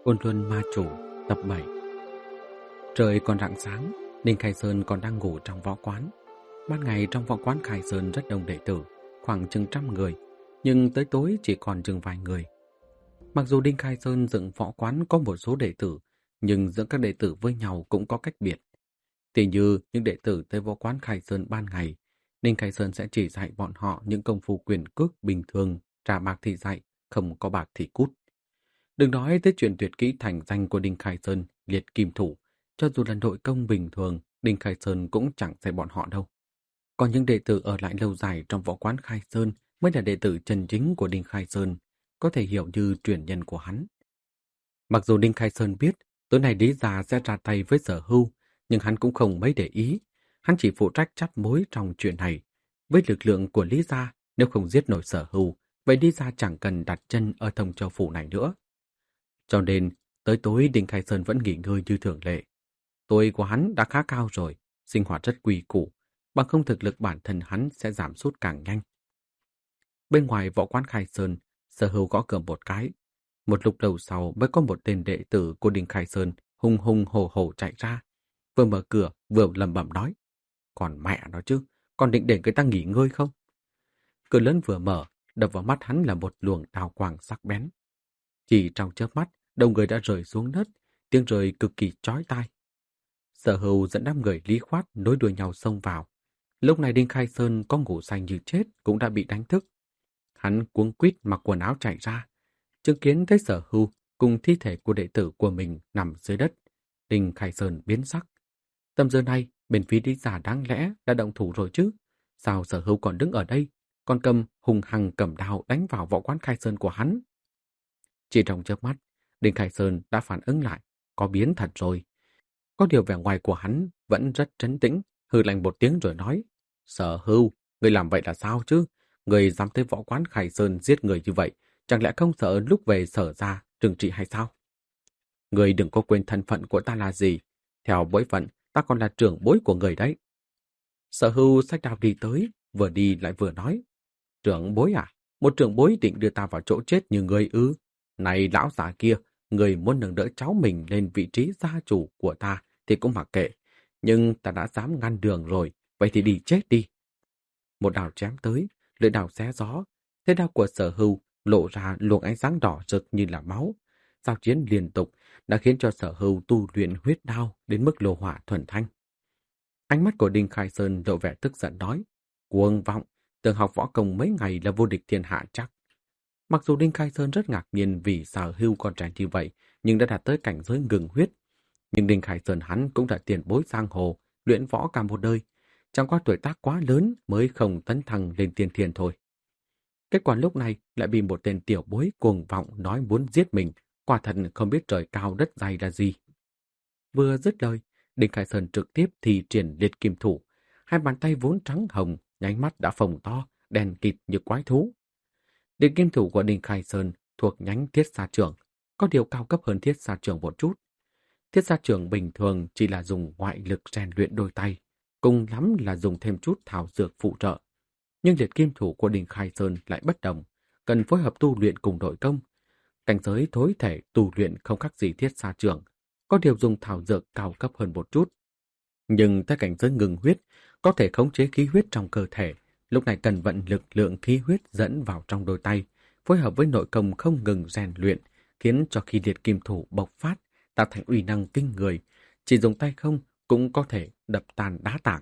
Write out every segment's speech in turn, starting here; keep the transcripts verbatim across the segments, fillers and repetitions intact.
Ôn Luân Ma Chủ tập bảy. Trời còn rạng sáng, Ninh Khai Sơn còn đang ngủ trong võ quán. Ban ngày trong võ quán Khai Sơn rất đông đệ tử, khoảng chừng trăm người, nhưng tới tối chỉ còn chừng vài người. Mặc dù Ninh Khai Sơn dựng võ quán có một số đệ tử, nhưng giữa các đệ tử với nhau cũng có cách biệt. Tỷ như những đệ tử tới võ quán Khai Sơn ban ngày, Ninh Khai Sơn sẽ chỉ dạy bọn họ những công phu quyền cước bình thường, trả bạc thì dạy, không có bạc thì cút. Đừng nói tới chuyện tuyệt kỹ thành danh của Đinh Khai Sơn, liệt kim thủ, cho dù là nội công bình thường, Đinh Khai Sơn cũng chẳng dạy bọn họ đâu. Còn những đệ tử ở lại lâu dài trong võ quán Khai Sơn mới là đệ tử chân chính của Đinh Khai Sơn, có thể hiểu như truyền nhân của hắn. Mặc dù Đinh Khai Sơn biết tối nay Lý Gia sẽ ra tay với Sở Hưu, nhưng hắn cũng không mấy để ý. Hắn chỉ phụ trách chắt mối trong chuyện này. Với lực lượng của Lý Gia, nếu không giết nổi Sở Hưu, vậy Lý Gia chẳng cần đặt chân ở Thông Châu Phủ này nữa. Cho nên, tới tối Đinh Khai Sơn vẫn nghỉ ngơi như thường lệ. Tuổi của hắn đã khá cao rồi, sinh hoạt rất quy củ, bằng không thực lực bản thân hắn sẽ giảm sút càng nhanh. Bên ngoài võ quán Khai Sơn, Sở Hưu gõ cửa một cái. Một lúc lâu sau mới có một tên đệ tử của Đinh Khai Sơn hùng hùng hổ hổ chạy ra, vừa mở cửa vừa lẩm bẩm nói: "Còn mẹ nó chứ, còn định để người ta nghỉ ngơi không?" Cửa lớn vừa mở, đập vào mắt hắn là một luồng đao quang sắc bén. Chỉ trong chớp mắt, đầu người đã rơi xuống đất, tiếng rơi cực kỳ chói tai. Sở Hưu dẫn đám người Lý Khoát nối đuôi nhau xông vào. Lúc này Đinh Khai Sơn có ngủ say như chết cũng đã bị đánh thức. Hắn cuống quýt mặc quần áo chạy ra, chứng kiến thấy Sở Hưu cùng thi thể của đệ tử của mình nằm dưới đất. Đinh Khai Sơn biến sắc. Tầm giờ này, bên phía Lý Gia đáng lẽ đã động thủ rồi chứ. Sao Sở Hưu còn đứng ở đây, còn cầm hùng hăng cầm đao đánh vào võ quán Khai Sơn của hắn? Chỉ trong chớp mắt, Đinh Khai Sơn đã phản ứng lại, có biến thật rồi. Có điều vẻ ngoài của hắn vẫn rất trấn tĩnh, hừ lạnh một tiếng rồi nói: "Sở Hưu, người làm vậy là sao chứ? Người dám tới võ quán Khai Sơn giết người như vậy, chẳng lẽ không sợ lúc về Sở gia trừng trị hay sao? Người đừng có quên thân phận của ta là gì. Theo bối phận, ta còn là trưởng bối của người đấy." Sở Hưu xách đao đi tới, vừa đi lại vừa nói: "Trưởng bối à? Một trưởng bối định đưa ta vào chỗ chết như người ư? Này lão già kia, người muốn nâng đỡ cháu mình lên vị trí gia chủ của ta thì cũng mặc kệ. Nhưng ta đã dám ngăn đường rồi, vậy thì đi chết đi." Một đao chém tới, lưỡi đao xé gió. Thế đao của Sở Hưu lộ ra luồng ánh sáng đỏ rực như là máu. Giao chiến liên tục đã khiến cho Sở Hưu tu luyện huyết đao đến mức lô hỏa thuần thanh. Ánh mắt của Đinh Khai Sơn lộ vẻ tức giận nói: "Cuồng vọng, tưởng học võ công mấy ngày là vô địch thiên hạ chắc." Mặc dù Đinh Khai Sơn rất ngạc nhiên vì Sở Hưu còn trẻ như vậy, nhưng đã đạt tới cảnh giới ngừng huyết. Nhưng Đinh Khai Sơn hắn cũng đã tiền bối giang hồ, luyện võ cả một đời, chẳng qua tuổi tác quá lớn mới không tấn thăng lên tiên thiên thôi. Kết quả lúc này lại bị một tên tiểu bối cuồng vọng nói muốn giết mình, quả thật không biết trời cao đất dày là gì. Vừa dứt lời, Đinh Khai Sơn trực tiếp thi triển liệt kim thủ, hai bàn tay vốn trắng hồng, nháy mắt đã phồng to, đen kịt như quái thú. Liệt kim thủ của Đinh Khai Sơn thuộc nhánh Thiết Sa Trưởng, có điều cao cấp hơn Thiết Sa Trưởng một chút. Thiết Sa Trưởng bình thường chỉ là dùng ngoại lực rèn luyện đôi tay, cùng lắm là dùng thêm chút thảo dược phụ trợ. Nhưng liệt kim thủ của Đinh Khai Sơn lại bất đồng, cần phối hợp tu luyện cùng nội công. Cảnh giới thối thể tu luyện không khác gì Thiết Sa Trưởng, có điều dùng thảo dược cao cấp hơn một chút. Nhưng tới cảnh giới ngừng huyết, có thể khống chế khí huyết trong cơ thể, lúc này cần vận lực lượng khí huyết dẫn vào trong đôi tay, phối hợp với nội công không ngừng rèn luyện, khiến cho khi liệt kim thủ bộc phát, tạo thành uy năng kinh người, chỉ dùng tay không cũng có thể đập tan đá tảng.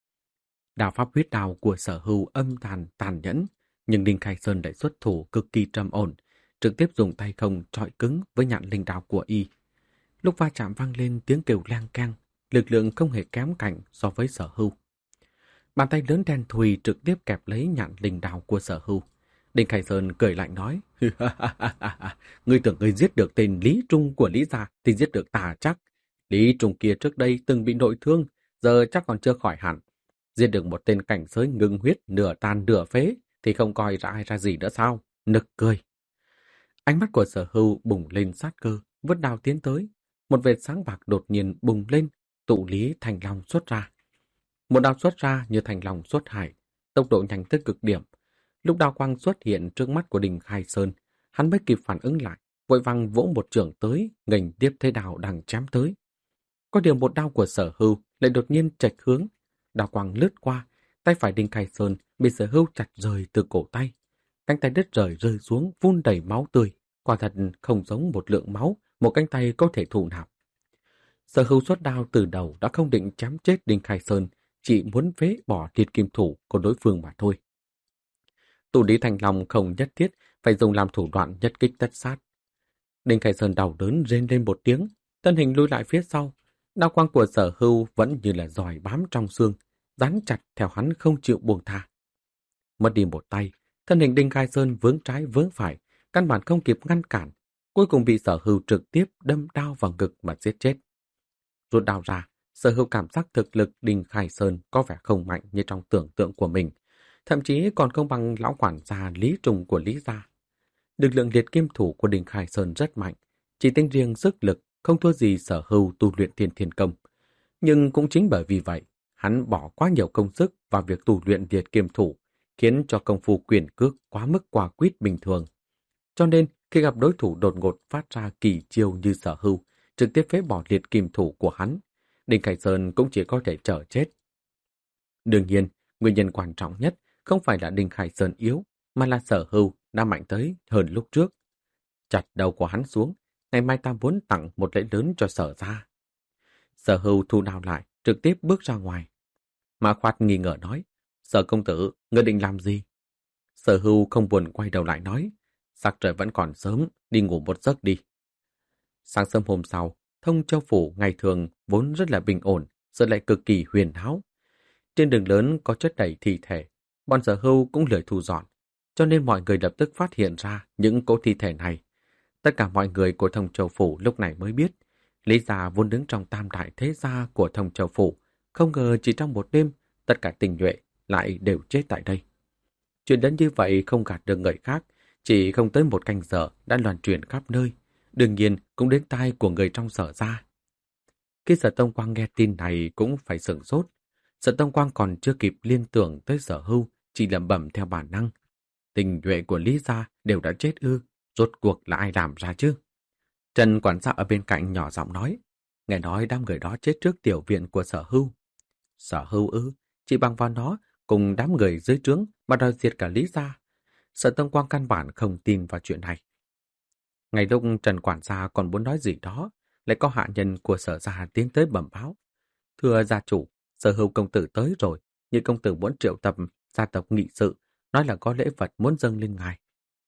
Đao pháp huyết đao của Sở Hưu âm tàn tàn nhẫn, nhưng Đinh Khai Sơn lại xuất thủ cực kỳ trầm ổn, trực tiếp dùng tay không chọi cứng với nhạn linh đao của y. Lúc va chạm vang lên tiếng kêu leng keng, lực lượng không hề kém cạnh so với Sở Hưu. Bàn tay lớn đen thùi trực tiếp kẹp lấy nhạn linh đao của Sở Hưu. Đinh Khai Sơn cười lạnh nói: "Ngươi tưởng ngươi giết được tên Lý Trung của Lý gia thì giết được ta chắc. Lý Trung kia trước đây từng bị nội thương, giờ chắc còn chưa khỏi hẳn. Giết được một tên cảnh giới ngưng huyết nửa tàn nửa phế thì không coi ra ai ra gì nữa sao? Nực cười." Ánh mắt của Sở Hưu bùng lên sát cơ, vứt đao tiến tới. Một vệt sáng bạc đột nhiên bùng lên, tụ Lý Thành Long xuất ra. Một đao xuất ra như thành long xuất hải, tốc độ nhanh tới cực điểm. Lúc đao quang xuất hiện trước mắt của Đinh Khai Sơn, hắn mới kịp phản ứng lại, vội vàng vỗ một chưởng tới, nghênh tiếp thế đao đang chém tới. Có điều một đao của Sở Hưu lại đột nhiên chệch hướng, đao quang lướt qua, tay phải Đinh Khai Sơn bị Sở Hưu chặt rời từ cổ tay. Cánh tay đứt rời rơi xuống phun đầy máu tươi, quả thật không giống một lượng máu một cánh tay có thể thụ nạp. Sở Hưu xuất đao từ đầu đã không định chém chết Đinh Khai Sơn, chỉ muốn phế bỏ liệt kim thủ của đối phương mà thôi. Tù Lý Thành Long không nhất thiết phải dùng làm thủ đoạn nhất kích tất sát. Đinh Khai Sơn đau đớn rên lên một tiếng, thân hình lùi lại phía sau. Đao quang của Sở Hưu vẫn như là giòi bám trong xương, dán chặt theo hắn không chịu buông tha. Mất đi một tay, thân hình Đinh Khai Sơn vướng trái vướng phải, căn bản không kịp ngăn cản, cuối cùng bị Sở Hưu trực tiếp đâm đao vào ngực mà giết chết. Rút đao ra, Sở Hưu cảm giác thực lực Đinh Khai Sơn có vẻ không mạnh như trong tưởng tượng của mình, thậm chí còn không bằng lão quản gia Lý Trùng của Lý gia. Lực lượng liệt kim thủ của Đinh Khai Sơn rất mạnh, chỉ tính riêng sức lực không thua gì Sở Hưu tu luyện Thiên Thiên Công. Nhưng cũng chính bởi vì vậy, hắn bỏ quá nhiều công sức vào việc tu luyện liệt kim thủ, khiến cho công phu quyền cước quá mức quả quýt bình thường. Cho nên, khi gặp đối thủ đột ngột phát ra kỳ chiêu như Sở Hưu, trực tiếp phế bỏ liệt kim thủ của hắn, Đinh Khai Sơn cũng chỉ có thể chờ chết. Đương nhiên, nguyên nhân quan trọng nhất không phải là Đinh Khai Sơn yếu, mà là Sở Hưu đã mạnh tới hơn lúc trước. Chặt đầu của hắn xuống, ngày mai ta muốn tặng một lễ lớn cho Sở gia. Sở Hưu thu đao lại, trực tiếp bước ra ngoài. Mã Khoát nghi ngờ nói, Sở công tử, ngươi định làm gì? Sở Hưu không buồn quay đầu lại nói, sắc trời vẫn còn sớm, đi ngủ một giấc đi. Sáng sớm hôm sau, Thông Châu Phủ ngày thường vốn rất là bình ổn, giờ lại cực kỳ huyền áo. Trên đường lớn có chất đầy thi thể, bọn Sở Hưu cũng lười thu dọn, cho nên mọi người lập tức phát hiện ra những cỗ thi thể này. Tất cả mọi người của Thông Châu Phủ lúc này mới biết, Lý gia vốn đứng trong tam đại thế gia của Thông Châu Phủ, không ngờ chỉ trong một đêm, tất cả tinh nhuệ lại đều chết tại đây. Chuyện đến như vậy không gạt được người khác, chỉ không tới một canh giờ đã loan truyền khắp nơi, đương nhiên cũng đến tai của người trong Sở gia. Khi Sở Tông Quang nghe tin này cũng phải sửng sốt. Sở Tông Quang còn chưa kịp liên tưởng tới Sở Hưu, chỉ lẩm bẩm theo bản năng. Tinh nhuệ của Lý gia đều đã chết ư, rốt cuộc là ai làm ra chứ? Trần quản gia ở bên cạnh nhỏ giọng nói, nghe nói đám người đó chết trước tiểu viện của Sở Hưu. Sở Hưu ư, chỉ bằng vào nó cùng đám người dưới trướng mà đòi diệt cả Lý gia. Sở Tông Quang căn bản không tin vào chuyện này. Ngày lúc Trần quản gia còn muốn nói gì đó, lại có hạ nhân của Sở gia tiến tới bẩm báo. Thưa gia chủ, Sở Hưu công tử tới rồi, nhưng công tử muốn triệu tập gia tộc nghị sự, nói là có lễ vật muốn dâng lên ngài.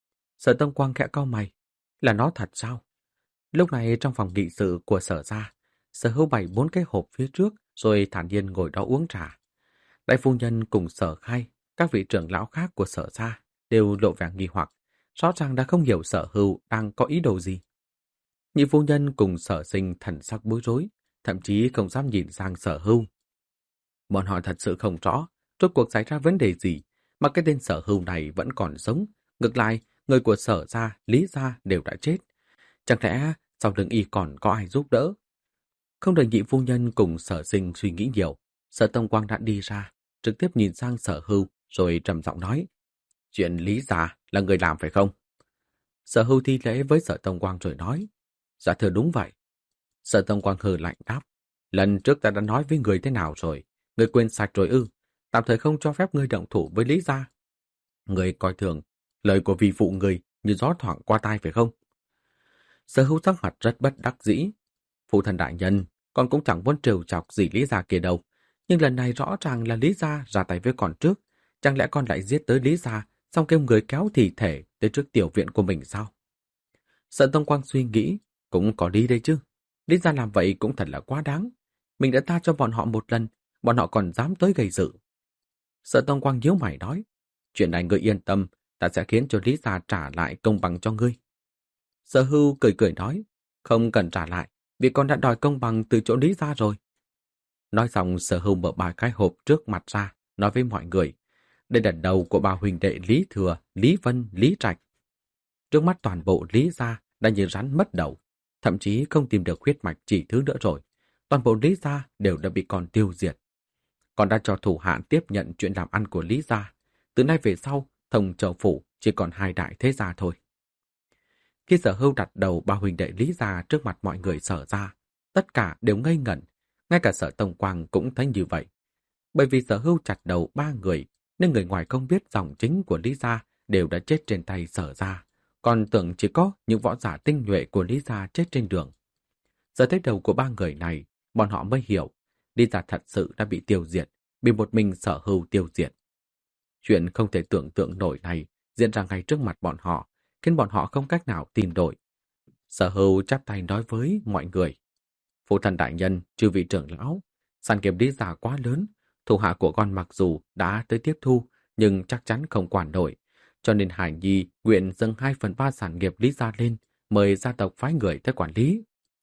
Sở Tông Quang khẽ cau mày, là nó thật sao? Lúc này trong phòng nghị sự của Sở gia, Sở Hưu bày bốn cái hộp phía trước, rồi thản nhiên ngồi đó uống trà. Đại phu nhân cùng Sở Khai, các vị trưởng lão khác của Sở gia đều lộ vẻ nghi hoặc, rõ ràng đã không hiểu Sở Hưu đang có ý đồ gì. Nhị phu nhân cùng Sở Sinh thần sắc bối rối, thậm chí không dám nhìn sang Sở Hưu. Bọn họ thật sự không rõ rốt cuộc xảy ra vấn đề gì mà cái tên Sở Hưu này vẫn còn sống. Ngược lại, người của Sở gia, Lý gia đều đã chết. Chẳng lẽ sau lưng y còn có ai giúp đỡ? Không đợi nhị phu nhân cùng Sở Sinh suy nghĩ nhiều, Sở Tông Quang đã đi ra, trực tiếp nhìn sang Sở Hưu rồi trầm giọng nói, chuyện Lý gia là người làm phải không? Sở Hưu thi lễ với Sở Tông Quang rồi nói, dạ thưa đúng vậy. Sở Tông Quang hừ lạnh đáp, lần trước ta đã nói với người thế nào rồi, người quên sạch rồi ư? Tạm thời không cho phép ngươi động thủ với Lý gia. Người coi thường lời của vị phụ người như gió thoảng qua tai phải không? Sở Hưu sắc mặt rất bất đắc dĩ. Phụ thần đại nhân, con cũng chẳng muốn trêu chọc gì Lý gia kia đâu, nhưng lần này rõ ràng là Lý gia ra tay với con trước, chẳng lẽ con lại giết tới Lý gia, xong kêu người kéo thi thể tới trước tiểu viện của mình sao? Sở Tông Quang suy nghĩ, cũng có đi đây chứ. Lý gia làm vậy cũng thật là quá đáng. Mình đã tha cho bọn họ một lần, bọn họ còn dám tới gây sự. Sở Tông Quang nhíu mày nói, chuyện này ngươi yên tâm, ta sẽ khiến cho Lý gia trả lại công bằng cho ngươi. Sở Hưu cười cười nói, không cần trả lại, vì con đã đòi công bằng từ chỗ Lý gia rồi. Nói xong, Sở Hưu mở ba cái hộp trước mặt ra, nói với mọi người, đây là đầu của ba huynh đệ Lý Thừa, Lý Vân, Lý Trạch. Trước mắt toàn bộ Lý gia đã như rắn mất đầu, thậm chí không tìm được huyết mạch chỉ thứ nữa rồi. Toàn bộ Lý gia đều đã bị con tiêu diệt. Con đã cho thủ hạ tiếp nhận chuyện làm ăn của Lý gia. Từ nay về sau, Thông Châu Phủ chỉ còn hai đại thế gia thôi. Khi Sở Hưu đặt đầu ba huynh đệ Lý ra trước mặt mọi người Sở ra, tất cả đều ngây ngẩn, ngay cả Sở Tông Quang cũng thấy như vậy. Bởi vì Sở Hưu chặt đầu ba người, nên người ngoài không biết dòng chính của Lý gia đều đã chết trên tay Sở ra, còn tưởng chỉ có những võ giả tinh nhuệ của Lý gia chết trên đường. Giờ thấy đầu của ba người này, bọn họ mới hiểu, Lý gia thật sự đã bị tiêu diệt, bị một mình Sở Hưu tiêu diệt. Chuyện không thể tưởng tượng nổi này diễn ra ngay trước mặt bọn họ, khiến bọn họ không cách nào tin nổi. Sở Hưu chắp tay nói với mọi người: Phụ thân đại nhân, chư vị trưởng lão, sản nghiệp Lý gia quá lớn, thủ hạ của con mặc dù đã tới tiếp thu, nhưng chắc chắn không quản nổi. Cho nên Hải Nhi nguyện dâng hai phần ba sản nghiệp Lý gia lên, mời gia tộc phái người tới quản lý.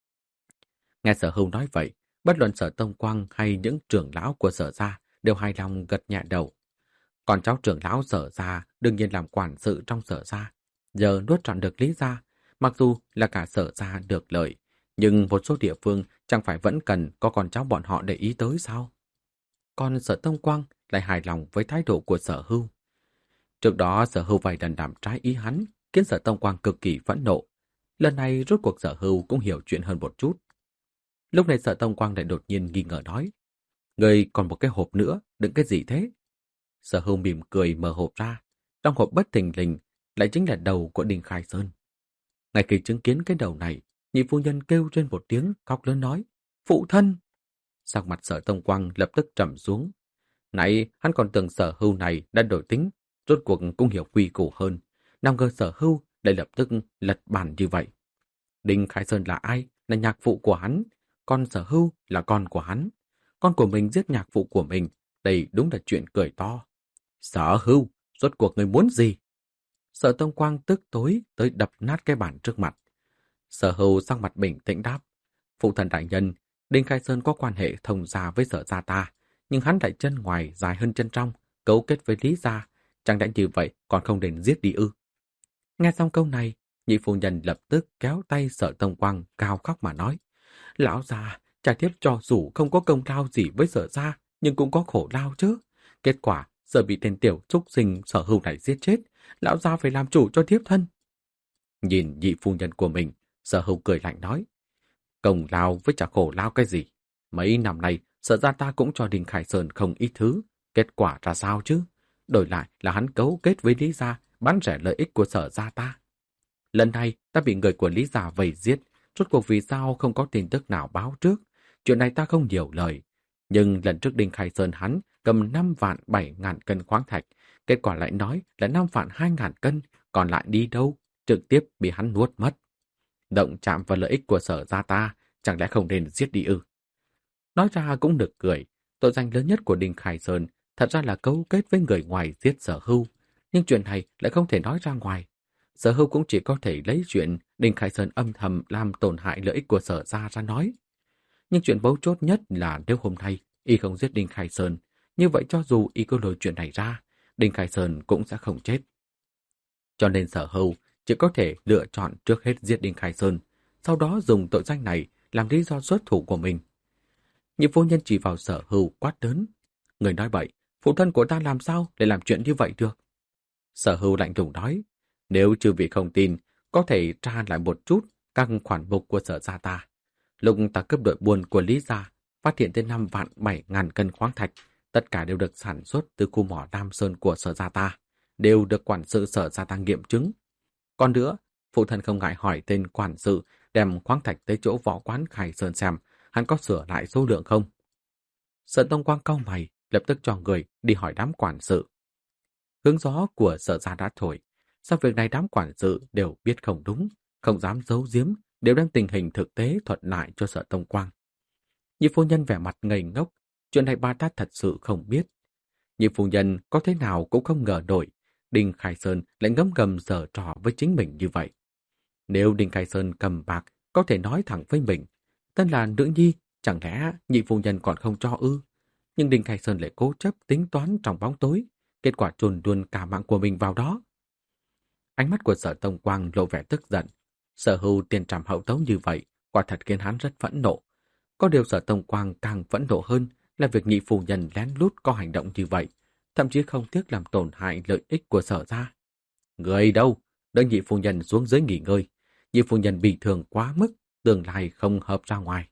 Nghe Sở Hưu nói vậy, bất luận Sở Tông Quang hay những trưởng lão của Sở gia đều hài lòng gật nhẹ đầu. Còn cháu trưởng lão Sở gia đương nhiên làm quản sự trong Sở gia, giờ nuốt trọn được Lý gia, mặc dù là cả Sở gia được lợi, nhưng một số địa phương chẳng phải vẫn cần có con cháu bọn họ để ý tới sao? Còn Sở Tông Quang lại hài lòng với thái độ của Sở Hưu. Trước đó Sở Hưu vài lần làm trái ý hắn, khiến Sở Tông Quang cực kỳ phẫn nộ. Lần này rốt cuộc Sở Hưu cũng hiểu chuyện hơn một chút. Lúc này Sở Tông Quang lại đột nhiên nghi ngờ nói: Người còn một cái hộp nữa, đựng cái gì thế? Sở Hưu mỉm cười mở hộp ra, trong hộp bất thình lình lại chính là đầu của Đinh Khai Sơn. Ngay khi chứng kiến cái đầu này, nhị phu nhân kêu trên một tiếng, khóc lớn nói: Phụ thân! Sắc mặt Sở Tông Quang lập tức trầm xuống. Nãy hắn còn tưởng Sở Hưu này đã đổi tính, rốt cuộc cũng hiểu quy củ hơn. Nào ngờ Sở Hưu lại lập tức lật bàn như vậy. Đinh Khai Sơn là ai? Là nhạc phụ của hắn. Còn Sở Hưu là con của hắn. Con của mình giết nhạc phụ của mình. Đây đúng là chuyện cười to. Sở Hưu, rốt cuộc người muốn gì? Sở Tông Quang tức tối tới đập nát cái bàn trước mặt. Sở Hưu sắc mặt bình tĩnh đáp: Phụ thần đại nhân, Đinh Khai Sơn có quan hệ thông gia với Sở gia ta, nhưng hắn lại chân ngoài dài hơn chân trong, cấu kết với Lý gia, chẳng lẽ như vậy còn không đến giết đi ư? Nghe xong câu này, nhị phu nhân lập tức kéo tay Sở Tông Quang cao khóc mà nói: Lão già, cha thiếp cho dù không có công lao gì với Sở gia, nhưng cũng có khổ lao chứ. Kết quả giờ bị tên tiểu trúc sinh Sở Hưu này giết chết, lão gia phải làm chủ cho thiếp thân. Nhìn nhị phu nhân của mình, Sở Hưu cười lạnh nói: Công lao với chả khổ lao cái gì? Mấy năm nay, Sở gia ta cũng cho Đinh Khải Sơn không ít thứ. Kết quả ra sao chứ? Đổi lại là hắn cấu kết với Lý gia, bán rẻ lợi ích của Sở gia ta. Lần này ta bị người của Lý gia vây giết, rốt cuộc vì sao không có tin tức nào báo trước? Chuyện này ta không nhiều lời. Nhưng lần trước Đinh Khải Sơn hắn cầm năm vạn bảy ngàn cân khoáng thạch, kết quả lại nói là năm vạn hai ngàn cân, còn lại đi đâu? Trực tiếp bị hắn nuốt mất. Động chạm vào lợi ích của Sở gia ta, chẳng lẽ không nên giết đi ư? Nói ra cũng được cười, tội danh lớn nhất của Đinh Khải Sơn thật ra là cấu kết với người ngoài giết Sở Hưu, nhưng chuyện này lại không thể nói ra ngoài. Sở Hưu cũng chỉ có thể lấy chuyện Đinh Khải Sơn âm thầm làm tổn hại lợi ích của Sở gia ra nói. Nhưng chuyện mấu chốt nhất là nếu hôm nay y không giết Đinh Khải Sơn, như vậy cho dù y có lôi chuyện này ra, Đinh Khải Sơn cũng sẽ không chết. Cho nên Sở Hưu chỉ có thể lựa chọn trước hết giết Đinh Khải Sơn, sau đó dùng tội danh này làm lý do xuất thủ của mình. Nhị phu nhân chỉ vào Sở Hưu quát lớn: Người nói bậy, phụ thân của ta làm sao để làm chuyện như vậy được? Sở Hưu lạnh lùng nói: Nếu chư vị không tin, có thể tra lại một chút các khoản mục của Sở gia ta. Lúc ta cướp đội buôn của Lý gia, phát hiện tới năm vạn bảy ngàn cân khoáng thạch, tất cả đều được sản xuất từ khu mỏ Nam Sơn của Sở gia ta, đều được quản sự Sở gia ta nghiệm chứng. Còn nữa, phụ thân không ngại hỏi tên quản sự đem khoáng thạch tới chỗ võ quán Khải Sơn xem hắn có sửa lại số lượng không. Sở Tông Quang cau mày, lập tức cho người đi hỏi đám quản sự. Hướng gió của Sở gia đã thổi, sau việc này đám quản sự đều biết không đúng, không dám giấu giếm, đều đem tình hình thực tế thuật lại cho Sở Tông Quang. Nhị phu nhân vẻ mặt ngây ngốc, chuyện này bà ta thật sự không biết. Nhị phu nhân có thế nào cũng không ngờ nổi Đinh Khải Sơn lại ngấm ngầm giở trò với chính mình như vậy. Nếu Đinh Khải Sơn cầm bạc có thể nói thẳng với mình, tên là nữ nhi, chẳng lẽ nhị phu nhân còn không cho ư? Nhưng Đinh Khải Sơn lại cố chấp tính toán trong bóng tối, kết quả chôn luôn cả mạng của mình vào đó. Ánh mắt của Sở Tông Quang lộ vẻ tức giận. Sở Hưu tiền trảm hậu tấu như vậy, quả thật khiến hắn rất phẫn nộ. Có điều Sở Tông Quang càng phẫn nộ hơn là việc nhị phu nhân lén lút có hành động như vậy, thậm chí không tiếc làm tổn hại lợi ích của Sở gia. Người đâu? Đợi nhị phu nhân xuống dưới nghỉ ngơi. Nhị phu nhân bị thương quá mức, tương lai không hợp ra ngoài.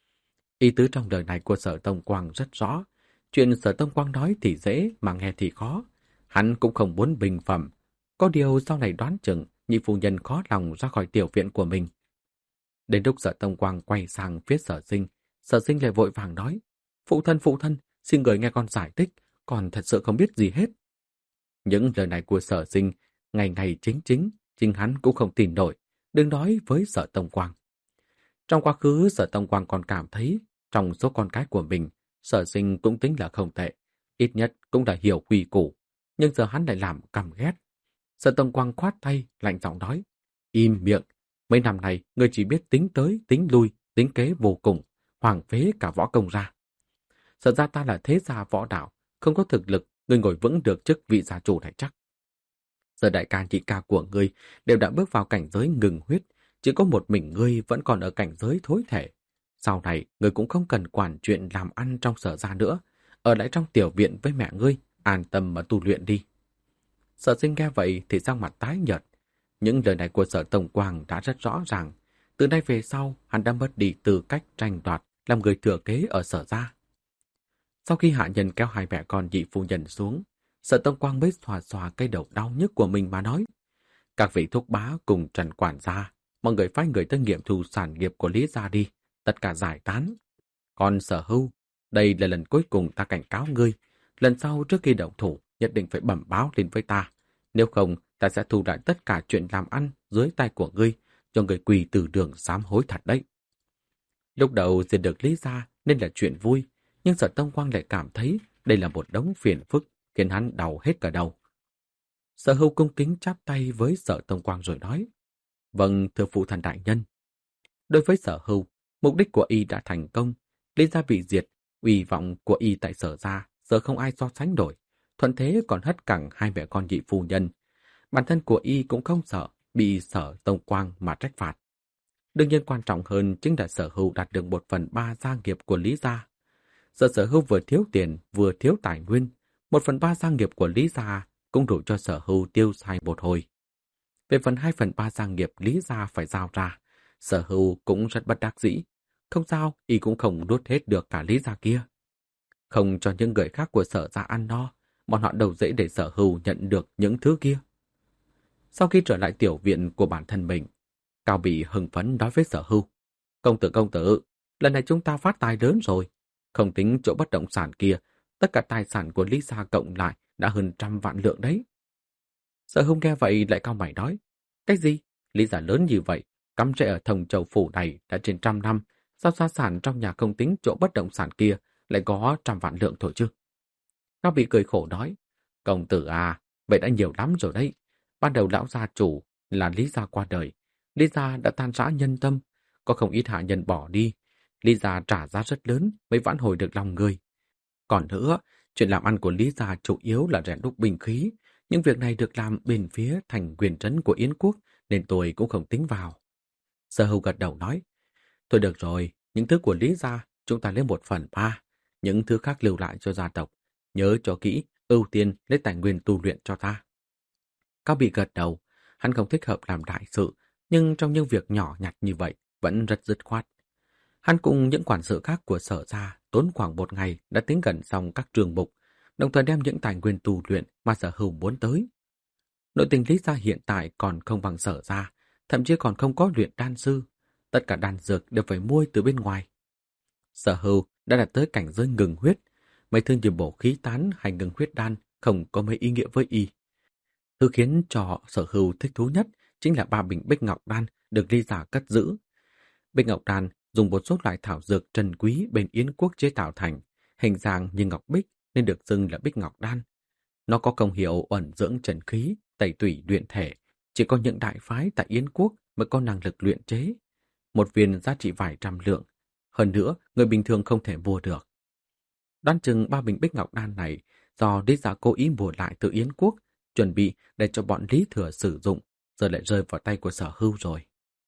Ý tứ trong lời này của Sở Tông Quang rất rõ. Chuyện Sở Tông Quang nói thì dễ mà nghe thì khó. Hắn cũng không muốn bình phẩm. Có điều sau này đoán chừng nhị phu nhân khó lòng ra khỏi tiểu viện của mình. Đến lúc Sở Tông Quang quay sang phía Sở Sinh, Sở Sinh lại vội vàng nói: Phụ thân, phụ thân, xin người nghe con giải thích, con thật sự không biết gì hết. Những lời này của Sở Sinh ngày ngày chính chính, chính hắn cũng không tin nổi, đừng nói với Sở Tông Quang. Trong quá khứ, Sở Tông Quang còn cảm thấy trong số con cái của mình, Sở Sinh cũng tính là không tệ, ít nhất cũng đã hiểu quy củ, nhưng giờ hắn lại làm căm ghét. Sở Tông Quang khoát tay, lạnh giọng nói: Im miệng, mấy năm này ngươi chỉ biết tính tới, tính lui, tính kế vô cùng, hoàng phế cả võ công ra. Sở ra ta là thế gia võ đạo, không có thực lực, ngươi ngồi vững được chức vị gia chủ này chắc. Giờ đại ca nhị ca của ngươi đều đã bước vào cảnh giới ngừng huyết, chỉ có một mình ngươi vẫn còn ở cảnh giới thối thể. Sau này, ngươi cũng không cần quản chuyện làm ăn trong Sở gia nữa, ở lại trong tiểu viện với mẹ ngươi, an tâm mà tu luyện đi. Sở Sinh nghe vậy thì sắc mặt tái nhợt. Những lời này của Sở Tổng Quang đã rất rõ ràng. Từ nay về sau, hắn đã mất đi tư cách tranh đoạt làm người thừa kế ở Sở gia. Sau khi hạ nhân kéo hai mẹ con nhị phu nhân xuống, Sở Tông Quang mới xòa xòa cây đầu đau nhức của mình mà nói: Các vị thúc bá cùng Trần quản gia, mọi người phái người tới nghiệm thu sản nghiệp của Lý gia đi, tất cả giải tán. Còn Sở Hưu, đây là lần cuối cùng ta cảnh cáo ngươi, lần sau trước khi động thủ nhất định phải bẩm báo lên với ta, nếu không ta sẽ thu lại tất cả chuyện làm ăn dưới tay của ngươi, cho người quỳ từ đường sám hối thật đấy. Lúc đầu diệt được Lý gia nên là chuyện vui, nhưng Sở Tông Quang lại cảm thấy đây là một đống phiền phức, khiến hắn đau hết cả đầu. Sở Hưu cung kính chắp tay với Sở Tông Quang rồi nói: Vâng, thưa phụ thần đại nhân. Đối với Sở Hưu, mục đích của y đã thành công, Lý gia bị diệt, uy vọng của y tại Sở gia giờ không ai so sánh nổi, thuận thế còn hất cẳng hai mẹ con nhị phu nhân. Bản thân của y cũng không sợ bị Sở Tông Quang mà trách phạt. Đương nhiên quan trọng hơn chính là Sở Hưu đạt được một phần ba gia nghiệp của Lý gia. Giờ Sở Hưu vừa thiếu tiền vừa thiếu tài nguyên, một phần ba gia nghiệp của Lý gia cũng đủ cho Sở Hưu tiêu xài một hồi. Về phần hai phần ba gia nghiệp Lý gia phải giao ra, Sở Hưu cũng rất bất đắc dĩ. Không sao, y cũng không nuốt hết được cả Lý gia kia. Không cho những người khác của Sở gia ăn no, bọn họ đâu dễ để Sở Hưu nhận được những thứ kia. Sau khi trở lại tiểu viện của bản thân mình, Cao Bị hưng phấn nói với Sở Hưu: Công tử công tử, lần này chúng ta phát tài lớn rồi. Không tính chỗ bất động sản kia, tất cả tài sản của Lý gia cộng lại đã hơn trăm vạn lượng đấy. Sở Hưu nghe vậy lại cau mày nói: Cái gì? Lý gia lớn như vậy, cắm rễ ở Thông Châu phủ này đã trên trăm năm, sao gia sản trong nhà không tính chỗ bất động sản kia lại có trăm vạn lượng thôi chứ? Cao Bị cười khổ nói: Công tử à, vậy đã nhiều lắm rồi đấy. Ban đầu lão gia chủ là Lý gia qua đời, Lý gia đã tan rã nhân tâm, có không ít hạ nhân bỏ đi, Lý gia trả giá rất lớn mới vãn hồi được lòng người. Còn nữa, chuyện làm ăn của Lý gia chủ yếu là rèn đúc binh khí, những việc này được làm bên phía thành quyền trấn của Yến quốc, nên tôi cũng không tính vào. Sở Hưu gật đầu nói: Thôi được rồi, những thứ của Lý gia chúng ta lấy một phần ba, những thứ khác lưu lại cho gia tộc. Nhớ cho kỹ, ưu tiên lấy tài nguyên tu luyện cho ta. Cao Bị gật đầu, hắn không thích hợp làm đại sự, nhưng trong những việc nhỏ nhặt như vậy vẫn rất dứt khoát. Hắn cùng những quản sự khác của Sở gia tốn khoảng một ngày đã tính gần xong các trường mục, đồng thời đem những tài nguyên tu luyện mà Sở Hưu muốn tới. Nội tình Lý gia hiện tại còn không bằng Sở gia, thậm chí còn không có luyện đan sư, tất cả đan dược đều phải mua từ bên ngoài. Sở Hưu đã đạt tới cảnh giới ngừng huyết, mấy thứ như bổ khí tán hay ngừng huyết đan không có mấy ý nghĩa với y. Thứ khiến cho Sở Hưu thích thú nhất chính là ba bình bích ngọc đan được Lý gia cất giữ. Bích ngọc đan dùng một số loại thảo dược trân quý bên Yến quốc chế tạo thành, hình dạng như ngọc bích nên được xưng là bích ngọc đan. Nó có công hiệu ẩn dưỡng trần khí, tẩy tủy luyện thể, chỉ có những đại phái tại Yến quốc mới có năng lực luyện chế. Một viên giá trị vài trăm lượng, hơn nữa người bình thường không thể mua được. Đoán chừng ba bình bích ngọc đan này do Lý gia cố ý mua lại từ Yến quốc, chuẩn bị để cho bọn Lý Thừa sử dụng, giờ lại rơi vào tay của Sở Hưu rồi.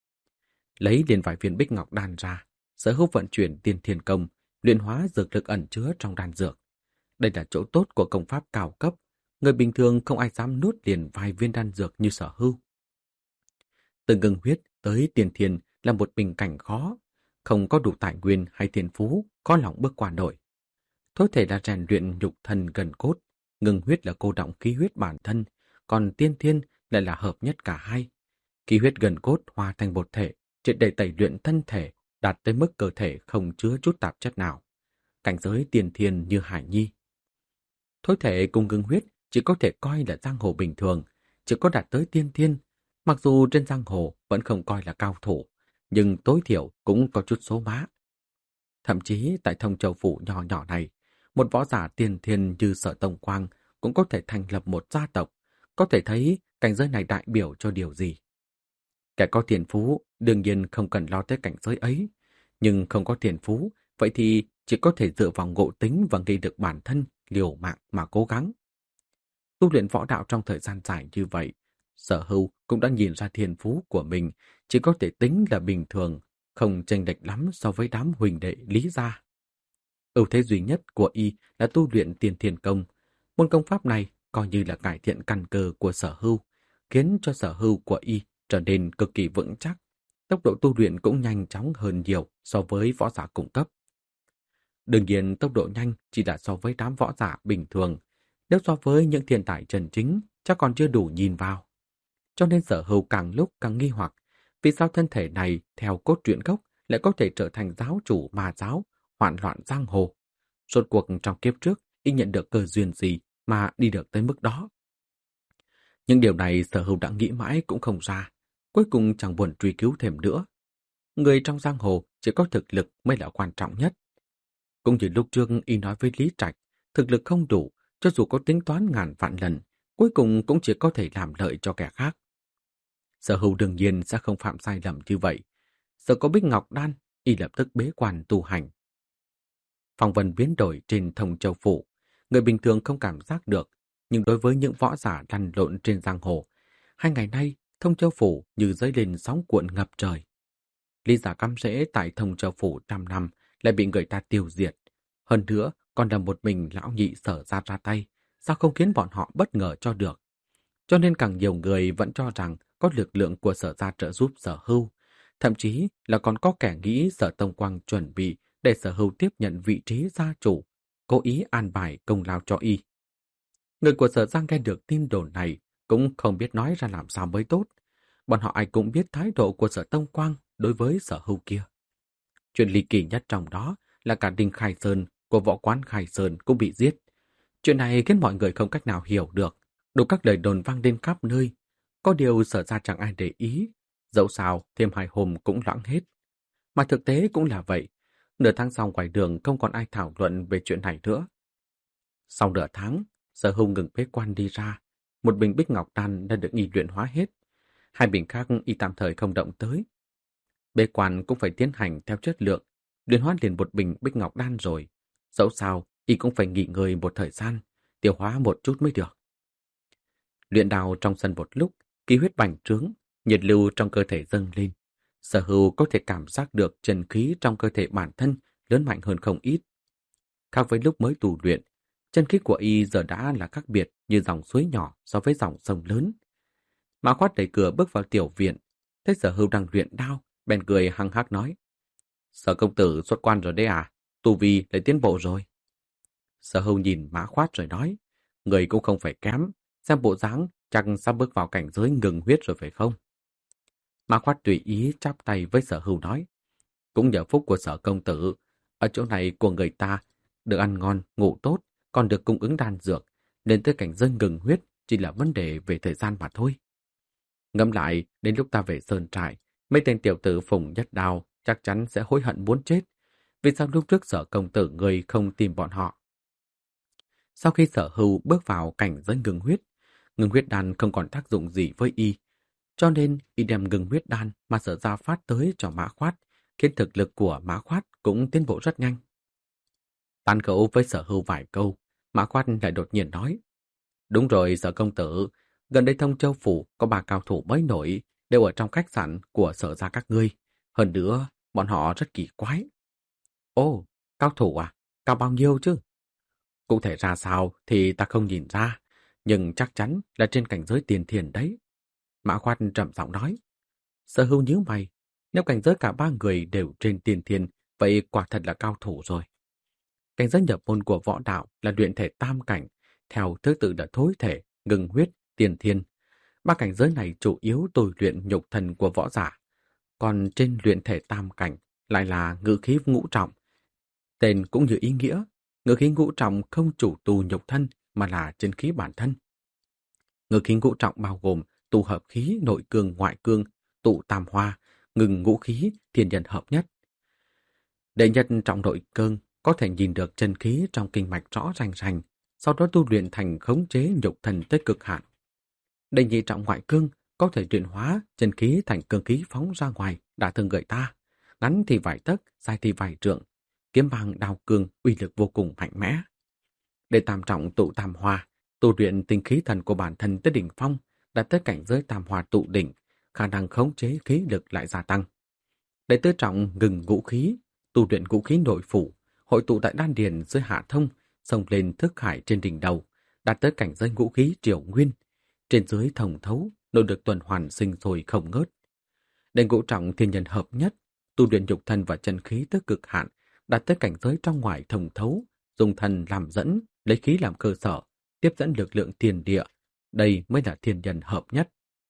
Lấy liền vài viên bích ngọc đan ra, Sở Hưu vận chuyển tiên thiên công, luyện hóa dược lực ẩn chứa trong đan dược. Đây là chỗ tốt của công pháp cao cấp, người bình thường không ai dám nuốt liền vài viên đan dược như Sở Hưu. Từ ngưng huyết tới tiền thiên là một bình cảnh khó, không có đủ tài nguyên hay thiên phú, có lòng bước qua nổi. Thôi thể là rèn luyện nhục thân gần cốt, ngưng huyết là cô động khí huyết bản thân, còn tiên thiên lại là hợp nhất cả hai. Khí huyết gần cốt hòa thành một thể, triệt để tẩy luyện thân thể, đạt tới mức cơ thể không chứa chút tạp chất nào. Cảnh giới tiên thiên như hải nhi. Thôi thể cùng ngưng huyết chỉ có thể coi là giang hồ bình thường, chỉ có đạt tới tiên thiên. Mặc dù trên giang hồ vẫn không coi là cao thủ, nhưng tối thiểu cũng có chút số má. Thậm chí tại Thông Châu Phủ nhỏ nhỏ này, một võ giả tiên thiên như Sở Tông Quang cũng có thể thành lập một gia tộc, có thể thấy cảnh giới này đại biểu cho điều gì. Kẻ có tiền phú đương nhiên không cần lo tới cảnh giới ấy, nhưng không có tiền phú, vậy thì chỉ có thể dựa vào ngộ tính và nghị lực bản thân, liều mạng mà cố gắng. Tu luyện võ đạo trong thời gian dài như vậy, Sở Hưu cũng đã nhìn ra thiên phú của mình chỉ có thể tính là bình thường, không chênh lệch lắm so với đám huỳnh đệ Lý gia. Ưu thế duy nhất của y là tu luyện tiên thiên công. Môn công pháp này coi như là cải thiện căn cơ của Sở Hưu, khiến cho Sở Hưu của y trở nên cực kỳ vững chắc. Tốc độ tu luyện cũng nhanh chóng hơn nhiều so với võ giả cung cấp. Đương nhiên tốc độ nhanh chỉ là so với đám võ giả bình thường, nếu so với những thiên tài chân chính chắc còn chưa đủ nhìn vào. Cho nên Sở Hưu càng lúc càng nghi hoặc, vì sao thân thể này theo cốt truyện gốc lại có thể trở thành giáo chủ ma giáo, hoạn loạn giang hồ. Rốt cuộc trong kiếp trước, y nhận được cơ duyên gì mà đi được tới mức đó. Nhưng điều này Sở Hưu đã nghĩ mãi cũng không ra, cuối cùng chẳng buồn truy cứu thêm nữa. Người trong giang hồ chỉ có thực lực mới là quan trọng nhất. Cũng như lúc trước y nói với Lý Trạch, thực lực không đủ, cho dù có tính toán ngàn vạn lần, cuối cùng cũng chỉ có thể làm lợi cho kẻ khác. Sở Hưu đương nhiên sẽ không phạm sai lầm như vậy. Giờ có Bích Ngọc Đan, y lập tức bế quan tu hành. Phong vân biến đổi trên Thông Châu Phủ, người bình thường không cảm giác được, nhưng đối với những võ giả lăn lộn trên giang hồ, hai ngày nay Thông Châu Phủ như dấy lên sóng cuộn ngập trời. Lý giả cắm rễ tại Thông Châu Phủ trăm năm lại bị người ta tiêu diệt. Hơn nữa, còn là một mình lão nhị Sở ra ra tay, sao không khiến bọn họ bất ngờ cho được. Cho nên càng nhiều người vẫn cho rằng có lực lượng của Sở gia trợ giúp Sở Hưu, thậm chí là còn có kẻ nghĩ Sở Tông Quang chuẩn bị để Sở Hưu tiếp nhận vị trí gia chủ, cố ý an bài công lao cho y. Người của Sở gia nghe được tin đồn này cũng không biết nói ra làm sao mới tốt. Bọn họ ai cũng biết thái độ của Sở Tông Quang đối với Sở Hưu kia. Chuyện ly kỳ nhất trong đó là cả Đinh Khai Sơn của võ quán Khai Sơn cũng bị giết. Chuyện này khiến mọi người không cách nào hiểu được, đủ các lời đồn vang lên khắp nơi. Có điều Sở ra chẳng ai để ý, dẫu sao thêm hai hôm cũng loãng hết. Mà thực tế cũng là vậy, nửa tháng sau ngoài đường không còn ai thảo luận về chuyện này nữa. Sau nửa tháng, Sở Hưu ngừng bế quan đi ra, một bình Bích Ngọc Đan đã được y luyện hóa hết. Hai bình khác y tạm thời không động tới. Bế quan cũng phải tiến hành theo chất lượng, luyện hóa liền một bình Bích Ngọc Đan rồi. Dẫu sao, y cũng phải nghỉ ngơi một thời gian, tiêu hóa một chút mới được. Luyện đào trong sân một lúc, khí huyết bành trướng, nhiệt lưu trong cơ thể dâng lên. Sở Hưu có thể cảm giác được chân khí trong cơ thể bản thân lớn mạnh hơn không ít. Khác với lúc mới tu luyện, chân khí của y giờ đã là khác biệt như dòng suối nhỏ so với dòng sông lớn. Mã Khoát đẩy cửa bước vào tiểu viện, thấy Sở Hưu đang luyện đao, bèn cười hăng hắc nói: Sở công tử xuất quan rồi đấy à? Tu vi lại tiến bộ rồi. Sở Hưu nhìn Mã Khoát rồi nói: Người cũng không phải kém, xem bộ dáng chắc sắp bước vào cảnh giới ngừng huyết rồi phải không? Mã Khoát tùy ý chắp tay với Sở Hưu nói: Cũng nhờ phúc của Sở công tử, ở chỗ này của người ta được ăn ngon, ngủ tốt, còn được cung ứng đan dược, nên tới cảnh giới ngừng huyết chỉ là vấn đề về thời gian mà thôi. Ngẫm lại, đến lúc ta về sơn trại, mấy tên tiểu tử Phùng Nhất Đao chắc chắn sẽ hối hận muốn chết. Vì sao lúc trước Sở công tử người không tìm bọn họ? Sau khi Sở Hưu bước vào cảnh giới ngừng huyết, ngừng huyết đan không còn tác dụng gì với y, cho nên y đem ngừng huyết đan mà Sở ra phát tới cho Mã Khoát, khiến thực lực của Mã Khoát cũng tiến bộ rất nhanh. Tán gẫu với Sở Hưu vài câu, Mã Khoát lại đột nhiên nói: Đúng rồi Sở công tử, gần đây Thông Châu Phủ có ba cao thủ mới nổi, đều ở trong khách sạn của Sở gia các ngươi. Hơn nữa, bọn họ rất kỳ quái. Ồ, cao thủ à? Cao bao nhiêu chứ? Cụ thể ra sao thì ta không nhìn ra, nhưng chắc chắn là trên cảnh giới tiền thiền đấy. Mã Khoát trầm giọng nói. Sở Hưu nhíu mày, nếu cảnh giới cả ba người đều trên tiên thiên, vậy quả thật là cao thủ rồi. Cảnh giới nhập môn của võ đạo là luyện thể tam cảnh, theo thứ tự là thối thể, ngừng huyết, tiền thiên. Ba cảnh giới này chủ yếu tôi luyện nhục thần của võ giả, còn trên luyện thể tam cảnh lại là ngự khí ngũ trọng. Tên cũng như ý nghĩa, ngự khí ngũ trọng không chủ tù nhục thân mà là chân khí bản thân. Ngự khí ngũ trọng bao gồm tụ hợp khí nội cương ngoại cương, tụ tam hoa, ngừng ngũ khí, thiên nhân hợp nhất. Đệ nhất trọng nội cương có thể nhìn được chân khí trong kinh mạch rõ rành rành, sau đó tu luyện thành khống chế nhục thần tới cực hạn. Đệ nhị trọng ngoại cương có thể luyện hóa chân khí thành cương khí phóng ra ngoài, đã thương người ta. Ngắn thì vài tấc, dài thì vài trượng, kiếm bằng đao cương uy lực vô cùng mạnh mẽ. Đệ tam trọng tụ tam hoa, tu luyện tinh khí thần của bản thân tới đỉnh phong, đạt tới cảnh giới tam hoa tụ đỉnh, khả năng khống chế khí lực lại gia tăng. Đệ tứ trọng ngừng ngũ khí, tu luyện ngũ khí nội phủ, hội tụ tại đan điền dưới hạ thông, xông lên thức hải trên đỉnh đầu, đạt tới cảnh giới ngũ khí triều nguyên, trên dưới thông thấu, nội lực tuần hoàn sinh sôi không ngớt. Đệ ngũ trọng thiên nhân hợp nhất, tu luyện nhục thân và chân khí tới cực hạn, đạt tới cảnh giới trong ngoài thông thấu, dùng thần làm dẫn, lấy khí làm cơ sở, tiếp dẫn lực lượng thiên địa, đây mới là thiên nhân hợp nhất.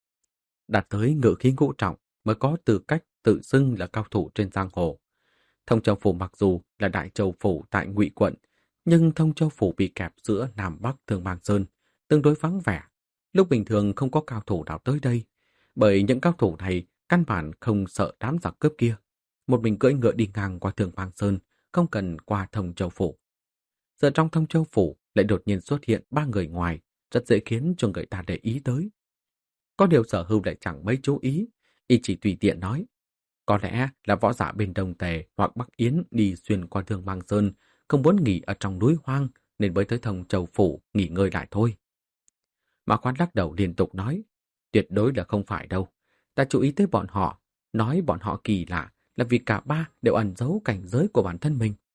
Đạt tới ngự khí ngũ trọng mới có tư cách tự xưng là cao thủ trên giang hồ. Thông Châu Phủ mặc dù là Đại Châu Phủ tại Ngụy quận, nhưng Thông Châu Phủ bị kẹp giữa Nam Bắc Thương Bang Sơn, tương đối vắng vẻ. Lúc bình thường không có cao thủ nào tới đây, bởi những cao thủ này căn bản không sợ đám giặc cướp kia. Một mình cưỡi ngựa đi ngang qua Thương Bang Sơn, không cần qua Thông Châu Phủ. Giờ trong Thông Châu Phủ lại đột nhiên xuất hiện ba người ngoài, rất dễ khiến cho người ta để ý tới. Có điều Sở Hưu lại chẳng mấy chú ý, y chỉ tùy tiện nói. Có lẽ là võ giả bên Đông Tề hoặc Bắc Yến đi xuyên qua Thương Bang Sơn, không muốn nghỉ ở trong núi hoang nên mới tới Thông Châu Phủ nghỉ ngơi lại thôi. Mã Khoan lắc đầu liên tục nói, tuyệt đối là không phải đâu. Ta chú ý tới bọn họ, nói bọn họ kỳ lạ là vì cả ba đều ẩn giấu cảnh giới của bản thân mình.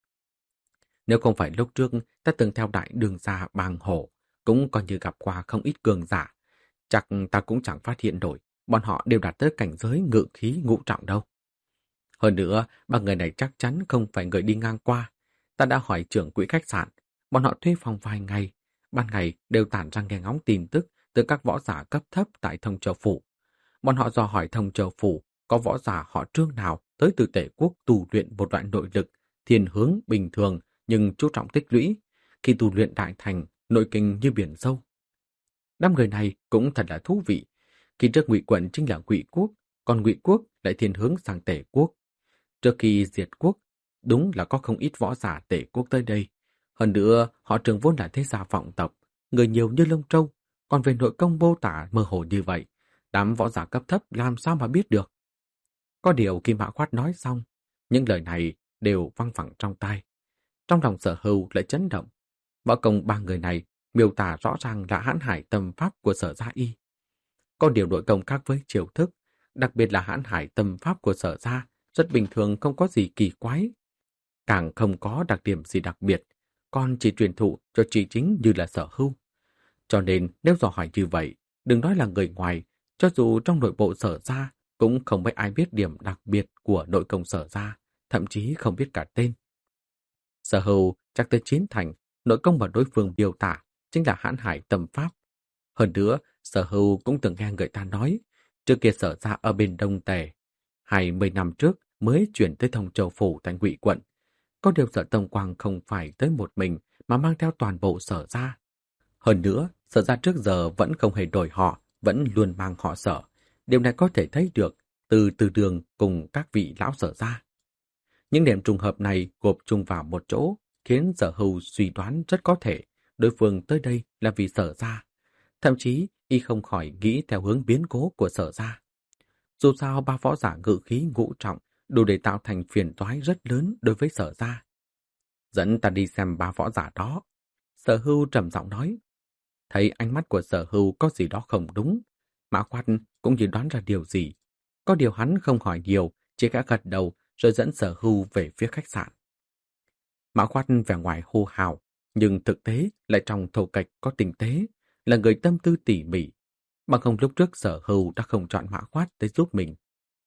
Nếu không phải lúc trước ta từng theo đại đường gia Bàng Hổ, cũng coi như gặp qua không ít cường giả, chắc ta cũng chẳng phát hiện nổi bọn họ đều đạt tới cảnh giới ngự khí ngũ trọng đâu. Hơn nữa, ba người này chắc chắn không phải người đi ngang qua. Ta đã hỏi trưởng quỹ khách sạn, bọn họ thuê phòng vài ngày, ban ngày đều tản ra nghe ngóng tin tức từ các võ giả cấp thấp tại Thông Châu Phủ. Bọn họ dò hỏi Thông Châu Phủ có võ giả họ Trương nào tới từ Tể Quốc tu luyện một loại nội lực, thiên hướng bình thường nhưng chú trọng tích lũy, khi tu luyện đại thành, nội kinh như biển sâu. Năm người này cũng thật là thú vị. Khi trước Ngụy quận chính là Ngụy Quốc, còn Ngụy Quốc lại thiên hướng sang Tể Quốc. Trước khi diệt quốc, đúng là có không ít võ giả Tể Quốc tới đây. Hơn nữa, họ Trường vốn là thế gia vọng tộc, người nhiều như lông trâu, còn về nội công mô tả mơ hồ như vậy, đám võ giả cấp thấp làm sao mà biết được. Có điều khi Mã Khoát nói xong, những lời này đều văng vẳng trong tai. Trong lòng Sở Hưu lại chấn động. Võ công ba người này miêu tả rõ ràng là hãn hải tâm pháp của Sở Gia Y. Có điều nội công khác với chiêu thức, đặc biệt là hãn hải tâm pháp của Sở Gia, rất bình thường, không có gì kỳ quái. Càng không có đặc điểm gì đặc biệt, còn chỉ truyền thụ cho chỉ chính như là Sở Hưu. Cho nên nếu dò hỏi như vậy, đừng nói là người ngoài, cho dù trong nội bộ Sở Gia cũng không mấy ai biết điểm đặc biệt của nội công Sở Gia, thậm chí không biết cả tên. Sở Hưu chắc tới chín thành, nội công mà đối phương biểu tả chính là hãn hải tâm pháp. Hơn nữa, Sở Hưu cũng từng nghe người ta nói, trước kia Sở Gia ở bên Đông Tề, hai mươi năm trước mới chuyển tới Thông Châu Phủ tại Ngụy quận. Có điều Sở Tông Quang không phải tới một mình mà mang theo toàn bộ Sở Gia. Hơn nữa, Sở Gia trước giờ vẫn không hề đổi họ, vẫn luôn mang họ Sở. Điều này có thể thấy được từ từ đường cùng các vị lão Sở Gia. Những điểm trùng hợp này gộp chung vào một chỗ, khiến Sở Hưu suy đoán rất có thể đối phương tới đây là vì Sở Gia. Thậm chí, y không khỏi nghĩ theo hướng biến cố của Sở Gia. Dù sao ba võ giả ngự khí ngũ trọng đủ để tạo thành phiền toái rất lớn đối với Sở Gia. Dẫn ta đi xem ba võ giả đó. Sở Hưu trầm giọng nói. Thấy ánh mắt của Sở Hưu có gì đó không đúng, Mã Khoát cũng như đoán ra điều gì. Có điều hắn không hỏi nhiều, chỉ khẽ gật đầu rồi dẫn Sở Hưu về phía khách sạn. Mã Khoát vẻ ngoài hô hào, nhưng thực tế lại trong thô kệch có tình tế, là người tâm tư tỉ mỉ. Bằng không lúc trước Sở Hưu đã không chọn Mã Khoát tới giúp mình.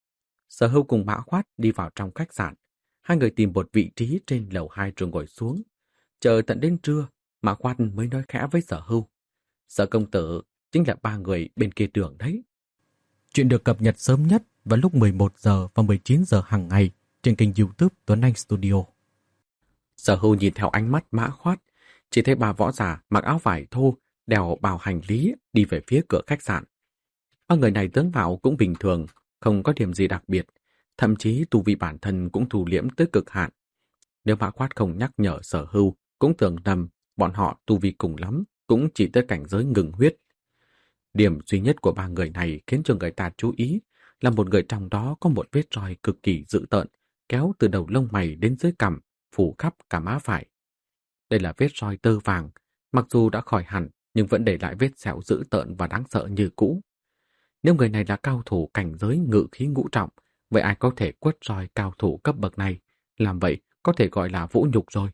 Sở Hưu cùng Mã Khoát đi vào trong khách sạn. Hai người tìm một vị trí trên lầu hai rồi ngồi xuống. Chờ tận đến trưa, Mã Khoát mới nói khẽ với Sở Hưu. Sở công tử chính là ba người bên kia đường đấy. Chuyện được cập nhật sớm nhất vào lúc mười một giờ và mười chín giờ hàng ngày trên kênh YouTube Tuấn Anh Studio. Sở Hưu nhìn theo ánh mắt Mã Khoát, chỉ thấy bà võ giả mặc áo vải thô, đèo bào hành lý đi về phía cửa khách sạn. Ba người này tướng mạo cũng bình thường, không có điểm gì đặc biệt, thậm chí tu vi bản thân cũng thu liễm tới cực hạn. Nếu Mã Khoát không nhắc nhở Sở Hưu, cũng tưởng nằm bọn họ tu vi cùng lắm, cũng chỉ tới cảnh giới ngừng huyết. Điểm duy nhất của ba người này khiến cho người ta chú ý là một người trong đó có một vết roi cực kỳ dữ tợn, kéo từ đầu lông mày đến dưới cằm, phủ khắp cả má phải. Đây là vết roi tơ vàng, mặc dù đã khỏi hẳn nhưng vẫn để lại vết sẹo dữ tợn và đáng sợ như cũ. Nếu người này là cao thủ cảnh giới ngự khí ngũ trọng, vậy ai có thể quất roi cao thủ cấp bậc này? Làm vậy có thể gọi là vũ nhục rồi.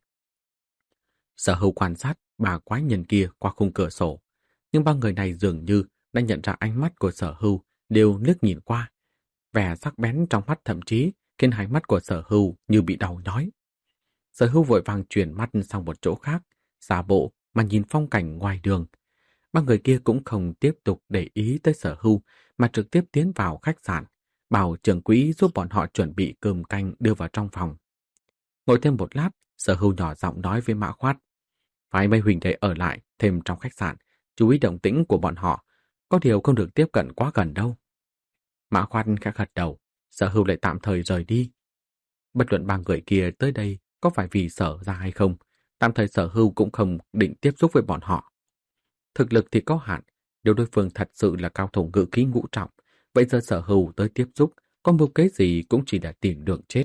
Sở Hưu quan sát bà quái nhân kia qua khung cửa sổ, nhưng ba người này dường như đã nhận ra ánh mắt của Sở Hưu, đều liếc nhìn qua. Vẻ sắc bén trong mắt thậm chí khiến hai mắt của Sở Hưu như bị đau nhói. Sở Hưu vội vàng chuyển mắt sang một chỗ khác, giả bộ mà nhìn phong cảnh ngoài đường. Ba người kia cũng không tiếp tục để ý tới Sở Hưu mà trực tiếp tiến vào khách sạn, bảo trưởng quỹ giúp bọn họ chuẩn bị cơm canh đưa vào trong phòng. Ngồi thêm một lát, Sở Hưu nhỏ giọng nói với Mã Khoát. Phải mấy huynh đệ ở lại thêm trong khách sạn, chú ý động tĩnh của bọn họ, có điều không được tiếp cận quá gần đâu. Mã Khoát khẽ gật đầu, Sở Hưu lại tạm thời rời đi. Bất luận ba người kia tới đây có phải vì Sở ra hay không, tạm thời Sở Hưu cũng không định tiếp xúc với bọn họ. Thực lực thì có hạn, nếu đối phương thật sự là cao thủ ngự khí ngũ trọng, vậy giờ Sở Hưu tới tiếp xúc, có mưu kế gì cũng chỉ để tìm đường chết.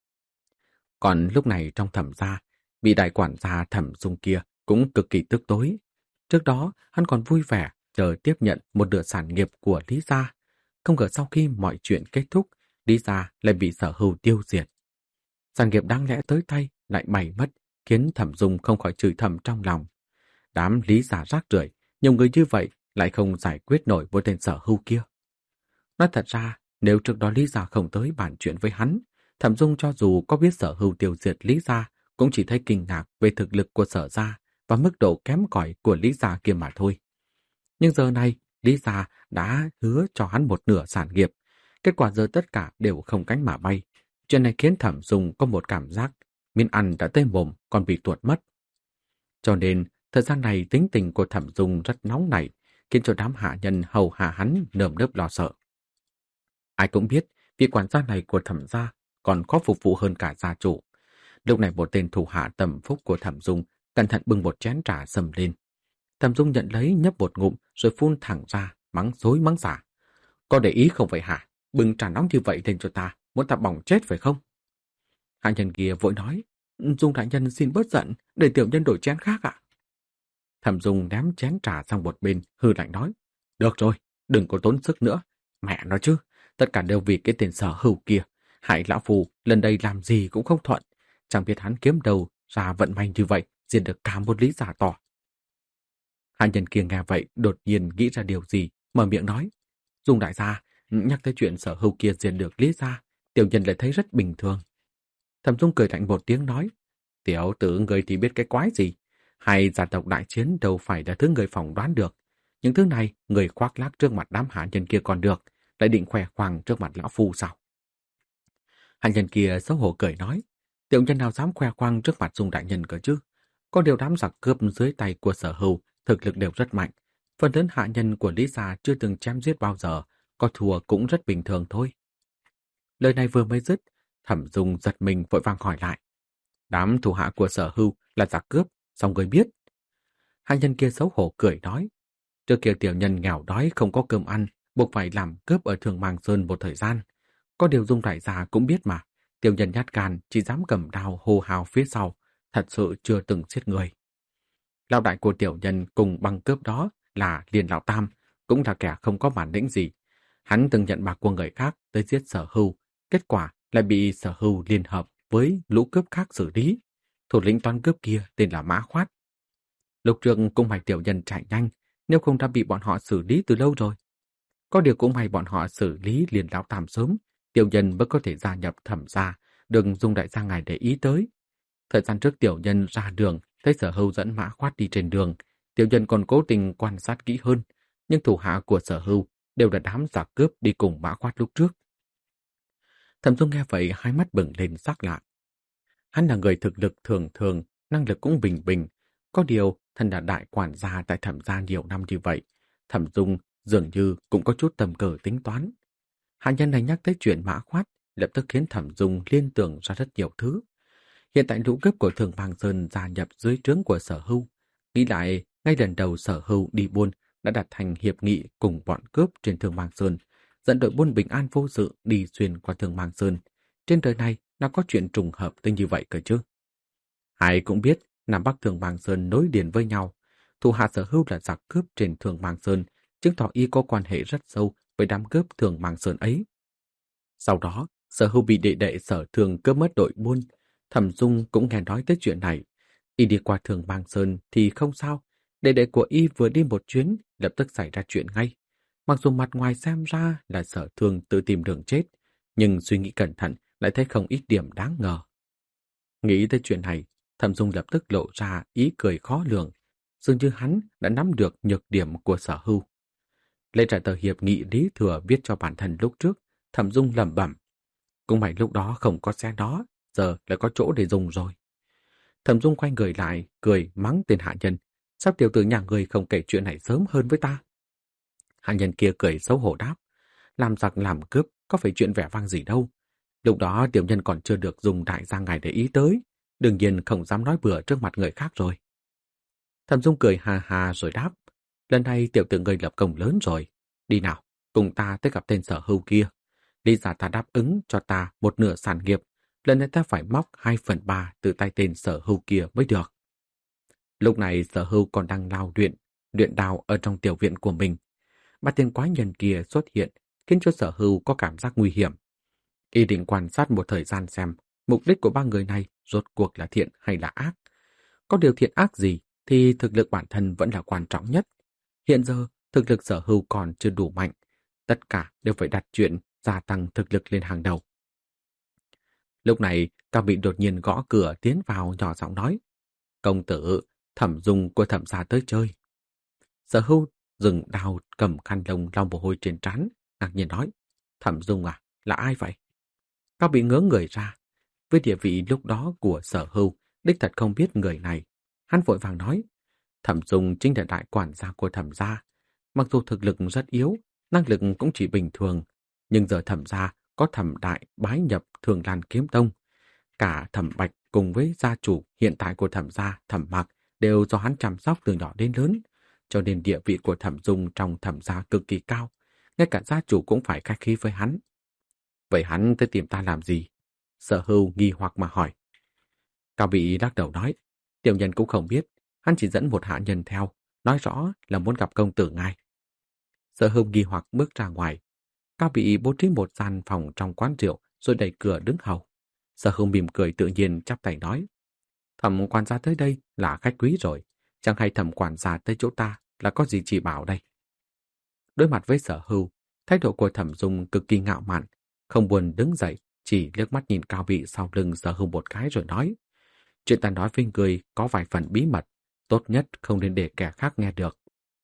Còn lúc này trong Thẩm gia, vị đại quản gia Thẩm Dung kia cũng cực kỳ tức tối. Trước đó, hắn còn vui vẻ chờ tiếp nhận một nửa sản nghiệp của Lý gia. Không ngờ sau khi mọi chuyện kết thúc, Lý gia lại bị Sở Hưu tiêu diệt. Sản nghiệp đáng lẽ tới tay lại bay mất, khiến Thẩm Dung không khỏi chửi thầm trong lòng. Đám Lý gia rác rưởi, nhiều người như vậy lại không giải quyết nổi với tên Sở Hưu kia. Nói thật ra, nếu trước đó Lý gia không tới bàn chuyện với hắn, Thẩm Dung cho dù có biết Sở Hưu tiêu diệt Lý gia, cũng chỉ thấy kinh ngạc về thực lực của Sở gia và mức độ kém cỏi của Lý gia kia mà thôi. Nhưng giờ này, Lý gia đã hứa cho hắn một nửa sản nghiệp, kết quả giờ tất cả đều không cánh mà bay. Chuyện này khiến Thẩm Dung có một cảm giác miếng ăn đã tới mồm còn bị tuột mất. Cho nên, thời gian này tính tình của Thẩm Dung rất nóng nảy, khiến cho đám hạ nhân hầu hạ hắn nơm nớp lo sợ. Ai cũng biết, vị quản gia này của Thẩm gia còn có phục vụ hơn cả gia chủ. Lúc này một tên thủ hạ tầm phúc của Thẩm Dung cẩn thận bưng một chén trà sầm lên. Thẩm Dung nhận lấy nhấp một ngụm rồi phun thẳng ra, mắng xối mắng xả. Có để ý không vậy hả? Bưng trà nóng như vậy lên cho ta, muốn ta bỏng chết phải không? Hạ nhân kia vội nói, Dung đại nhân xin bớt giận, để tiểu nhân đổi chén khác ạ. Thẩm Dung ném chén trà sang một bên, hư lạnh nói, được rồi, đừng có tốn sức nữa. Mẹ nói chứ, tất cả đều vì cái tên Sở Hưu kia. Hại lão phù lần đây làm gì cũng không thuận. Chẳng biết hắn kiếm đầu ra vận may như vậy, diệt được cả một Lý gia to. Hạ nhân kia nghe vậy đột nhiên nghĩ ra điều gì, mở miệng nói, Dung đại gia, nhắc tới chuyện Sở Hưu kia diệt được Lý gia, tiểu nhân lại thấy rất bình thường. Thẩm Dung cười lạnh một tiếng nói, tiểu tử người thì biết cái quái gì, hay gia tộc đại chiến đâu phải là thứ người phỏng đoán được. Những thứ này người khoác lác trước mặt đám hạ nhân kia còn được, lại định khoe khoang trước mặt lão phu sao? Hạ nhân kia xấu hổ cười nói, tiểu nhân nào dám khoe khoang trước mặt Dung đại nhân cơ chứ? Có điều đám giặc cướp dưới tay của Sở Hưu thực lực đều rất mạnh. Phần lớn hạ nhân của Lý gia chưa từng chém giết bao giờ, có thua cũng rất bình thường thôi. Lời này vừa mới dứt, Thẩm Dung giật mình vội vàng hỏi lại. Đám thủ hạ của Sở Hưu là giặc cướp, sao người biết? Hạ nhân kia xấu hổ cười nói, trước kia tiểu nhân nghèo đói không có cơm ăn, buộc phải làm cướp ở Thường Màng Sơn một thời gian. Có điều Dung đại gia cũng biết mà, tiểu nhân nhát gan chỉ dám cầm đao hô hào phía sau, thật sự chưa từng giết người. Lão đại của tiểu nhân cùng băng cướp đó là Liên Lão Tam, cũng là kẻ không có bản lĩnh gì. Hắn từng nhận bạc của người khác tới giết Sở Hưu, kết quả lại bị Sở Hưu liên hợp với lũ cướp khác xử lý. Thủ lĩnh toán cướp kia tên là Mã Khoát. Lúc trước cũng may tiểu nhân chạy nhanh, nếu không đã bị bọn họ xử lý từ lâu rồi. Có điều cũng may bọn họ xử lý Liên Lão Tam sớm, Tiểu nhân mới có thể gia nhập Thẩm gia, đừng dùng đại gia ngài để ý tới. Thời gian trước tiểu nhân ra đường, thấy Sở Hưu dẫn Mã Khoát đi trên đường, tiểu nhân còn cố tình quan sát kỹ hơn, nhưng thủ hạ của Sở Hưu đều là đám giặc cướp đi cùng Mã Khoát lúc trước. Thẩm Dung nghe vậy hai mắt bừng lên sắc lạ. Hắn là người thực lực thường thường, năng lực cũng bình bình, có điều thân là đại quản gia tại Thẩm gia nhiều năm như vậy, Thẩm Dung dường như cũng có chút tầm cờ tính toán. Hạ nhân này nhắc tới chuyện Mã Khoát, lập tức khiến Thẩm Dung liên tưởng ra rất nhiều thứ. Hiện tại lũ cướp của Thường Bang Sơn gia nhập dưới trướng của Sở Hưu. Nghĩ lại, ngay lần đầu Sở Hưu đi buôn đã đặt thành hiệp nghị cùng bọn cướp trên Thường Bang Sơn, dẫn đội buôn bình an vô sự đi xuyên qua Thường Bang Sơn. Trên đời này nào có chuyện trùng hợp tới như vậy cơ chứ? Ai cũng biết Nam Bắc Thường Bang Sơn nối liền với nhau. Thủ hạ Sở Hưu là giặc cướp trên Thường Bang Sơn, chứng tỏ y có quan hệ rất sâu với đám cướp Thường Bang Sơn ấy. Sau đó, Sở Hưu bị đệ đệ Sở Thường cướp mất đội buôn. Thẩm Dung cũng nghe nói tới chuyện này. Y đi qua Thường Bang Sơn thì không sao. Đệ đệ của y vừa đi một chuyến, lập tức xảy ra chuyện ngay. Mặc dù mặt ngoài xem ra là Sở Thường tự tìm đường chết, nhưng suy nghĩ cẩn thận lại thấy không ít điểm đáng ngờ. Nghĩ tới chuyện này, Thẩm Dung lập tức lộ ra ý cười khó lường, dường như hắn đã nắm được nhược điểm của Sở Hưu. Lấy ra tờ hiệp nghị lý thừa viết cho bản thân lúc trước, Thẩm Dung lẩm bẩm. Cũng may lúc đó không có xe đó, giờ lại có chỗ để dùng rồi. Thẩm Dung quay người lại, cười mắng tên hạ nhân. Sao tiểu tử nhà người không kể chuyện này sớm hơn với ta? Hạ nhân kia cười xấu hổ đáp. Làm giặc làm cướp, có phải chuyện vẻ vang gì đâu. Lúc đó tiểu nhân còn chưa được dùng đại gia ngài để ý tới. Đương nhiên không dám nói bừa trước mặt người khác rồi. Thẩm Dung cười hà hà rồi đáp. Lần này tiểu tử người lập công lớn rồi. Đi nào, cùng ta tới gặp tên Sở Hưu kia. Lý giả ta đáp ứng cho ta một nửa sản nghiệp. Lần này ta phải móc hai phần ba từ tay tên Sở Hưu kia mới được. Lúc này Sở Hưu còn đang lao luyện, luyện đao ở trong tiểu viện của mình. Ba tên quái nhân kia xuất hiện, khiến cho Sở Hưu có cảm giác nguy hiểm. Y định quan sát một thời gian xem mục đích của ba người này rốt cuộc là thiện hay là ác. Có điều thiện ác gì thì thực lực bản thân vẫn là quan trọng nhất. Hiện giờ, thực lực Sở Hưu còn chưa đủ mạnh. Tất cả đều phải đặt chuyện gia tăng thực lực lên hàng đầu. Lúc này, Cao Bị đột nhiên gõ cửa tiến vào nhỏ giọng nói. Công tử, Thẩm Dung của Thẩm gia tới chơi. Sở Hưu dừng đao cầm khăn lông lau mồ hôi trên trán, ngạc nhiên nói. Thẩm Dung à, là ai vậy? Cao Bị ngớ người ra. Với địa vị lúc đó của Sở Hưu, đích thật không biết người này. Hắn vội vàng nói. Thẩm Dung chính là đại quản gia của Thẩm gia. Mặc dù thực lực rất yếu, năng lực cũng chỉ bình thường, nhưng giờ Thẩm gia có Thẩm Đại bái nhập Thường Lan Kiếm Tông. Cả Thẩm Bạch cùng với gia chủ hiện tại của Thẩm gia, Thẩm Mạc, đều do hắn chăm sóc từ nhỏ đến lớn, cho nên địa vị của Thẩm Dung trong Thẩm gia cực kỳ cao, ngay cả gia chủ cũng phải khách khí với hắn. Vậy hắn tới tìm ta làm gì? Sở Hưu nghi hoặc mà hỏi. Cao Bị lắc đầu nói, tiểu nhân cũng không biết, hắn chỉ dẫn một hạ nhân theo, nói rõ là muốn gặp công tử ngài. Sở Hưu nghi hoặc bước ra ngoài. Cao Bị bố trí một gian phòng trong quán rượu rồi đẩy cửa đứng hầu. Sở Hưu mỉm cười tự nhiên chắp tay nói, Thẩm quản gia tới đây là khách quý rồi, chẳng hay Thẩm quản gia tới chỗ ta là có gì chỉ bảo đây. Đối mặt với Sở Hưu, thái độ của Thẩm Dung cực kỳ ngạo mạn, không buồn đứng dậy, chỉ liếc mắt nhìn Cao Bị sau lưng Sở Hưu một cái rồi nói, chuyện ta nói với người có vài phần bí mật, tốt nhất không nên để kẻ khác nghe được.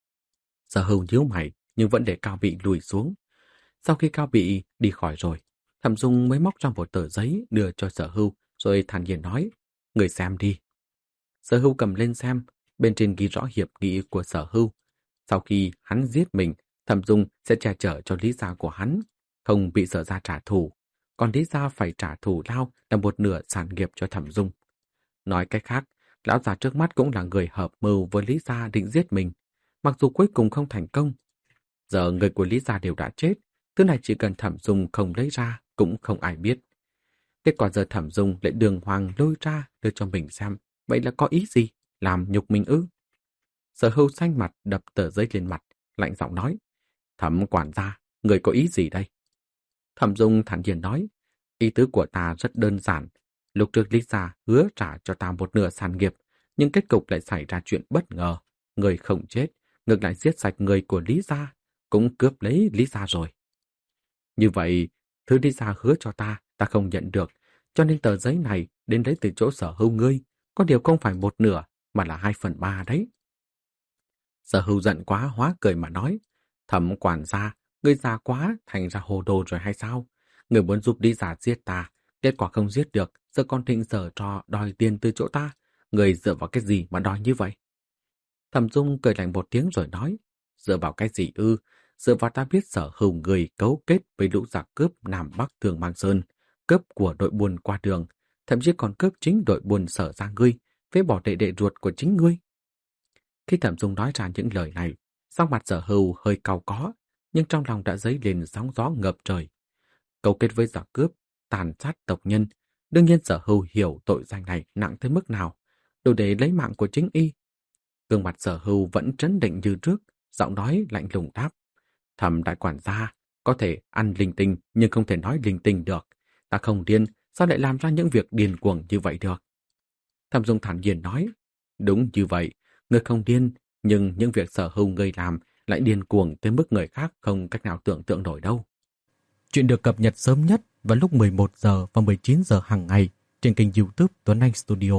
Sở Hưu nhíu mày nhưng vẫn để Cao Bị lùi xuống. Sau khi Cao Bị đi khỏi rồi, Thẩm Dung mới móc ra một tờ giấy đưa cho Sở Hưu rồi thản nhiên nói, người xem đi. Sở Hưu cầm lên xem, bên trên ghi rõ hiệp nghị của Sở Hưu. Sau khi hắn giết mình, Thẩm Dung sẽ che chở cho Lý gia của hắn, không bị Sở gia trả thù, còn Lý gia phải trả thù lao là một nửa sản nghiệp cho Thẩm Dung. Nói cách khác, lão già trước mắt cũng là người hợp mưu với Lý gia định giết mình, mặc dù cuối cùng không thành công. Giờ người của Lý gia đều đã chết, thứ này chỉ cần Thẩm Dung không lấy ra cũng không ai biết. Kết quả giờ Thẩm Dung lại đường hoàng lôi ra đưa cho mình xem, vậy là có ý gì? Làm nhục mình ư? Sở Hưu xanh mặt đập tờ giấy lên mặt, lạnh giọng nói, Thẩm quản gia, người có ý gì đây? Thẩm Dung thản nhiên nói, ý tứ của ta rất đơn giản. Lúc trước Lý gia hứa trả cho ta một nửa sản nghiệp, nhưng kết cục lại xảy ra chuyện bất ngờ. Người không chết, ngược lại giết sạch người của Lý gia, cũng cướp lấy Lý gia rồi. Như vậy, Thứ đi ra hứa cho ta, ta không nhận được, cho nên tờ giấy này đến lấy từ chỗ Sở Hưu ngươi, có điều không phải một nửa, mà là hai phần ba đấy. Sở Hưu giận quá hóa cười mà nói, Thẩm quản gia, ngươi già quá, thành ra hồ đồ rồi hay sao? Ngươi muốn giúp Lý Gia giết ta, kết quả không giết được, giờ còn thịnh sở trò đòi tiền từ chỗ ta. Ngươi dựa vào cái gì mà đòi như vậy? Thẩm Dung cười lạnh một tiếng rồi nói, dựa vào cái gì ư? Dựa vào ta biết Sở Hưu người cấu kết với lũ giặc cướp Nam Bắc Thường Mang Sơn, cướp của đội buôn qua đường, thậm chí còn cướp chính đội buôn Sở ra ngươi, phế bỏ đệ đệ ruột của chính ngươi. Khi Thẩm Dung nói ra những lời này, sắc mặt Sở Hưu hơi cau có, nhưng trong lòng đã dấy lên sóng gió ngập trời. Cấu kết với giặc cướp, tàn sát tộc nhân, đương nhiên Sở Hưu hiểu tội danh này nặng tới mức nào, đủ để lấy mạng của chính y. Gương mặt Sở Hưu vẫn trấn định như trước, giọng nói lạnh lùng đáp. Thẩm đại quản gia, có thể ăn linh tinh nhưng không thể nói linh tinh được. Ta không điên, sao lại làm ra những việc điên cuồng như vậy được? Thẩm Dung thản nhiên nói, đúng như vậy, người không điên, nhưng những việc Sở Hưu người làm lại điên cuồng tới mức người khác không cách nào tưởng tượng nổi đâu. Chuyện được cập nhật sớm nhất vào lúc mười một giờ và mười chín giờ hàng ngày trên kênh YouTube Tuấn Anh Studio.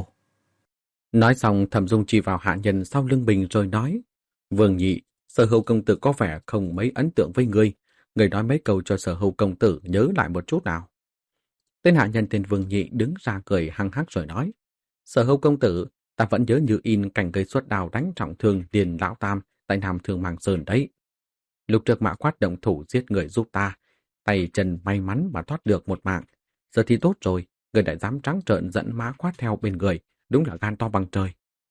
Nói xong, Thẩm Dung chỉ vào hạ nhân sau lưng mình rồi nói, Vương Nhị, Sở Hưu công tử có vẻ không mấy ấn tượng với ngươi, người nói mấy câu cho Sở Hưu công tử nhớ lại một chút nào. Tên hạ nhân tên Vương Nhị đứng ra cười hăng hắc rồi nói, Sở Hưu công tử, ta vẫn nhớ như in cảnh gây xuất đào đánh trọng thương Điền Lão Tam tại Nam Thường Màng Sơn đấy. Lúc trước Mã Quát động thủ giết người giúp ta, tay chân may mắn mà thoát được một mạng. Giờ thì tốt rồi, người đã dám trắng trợn dẫn Mã Quát theo bên người, đúng là gan to bằng trời.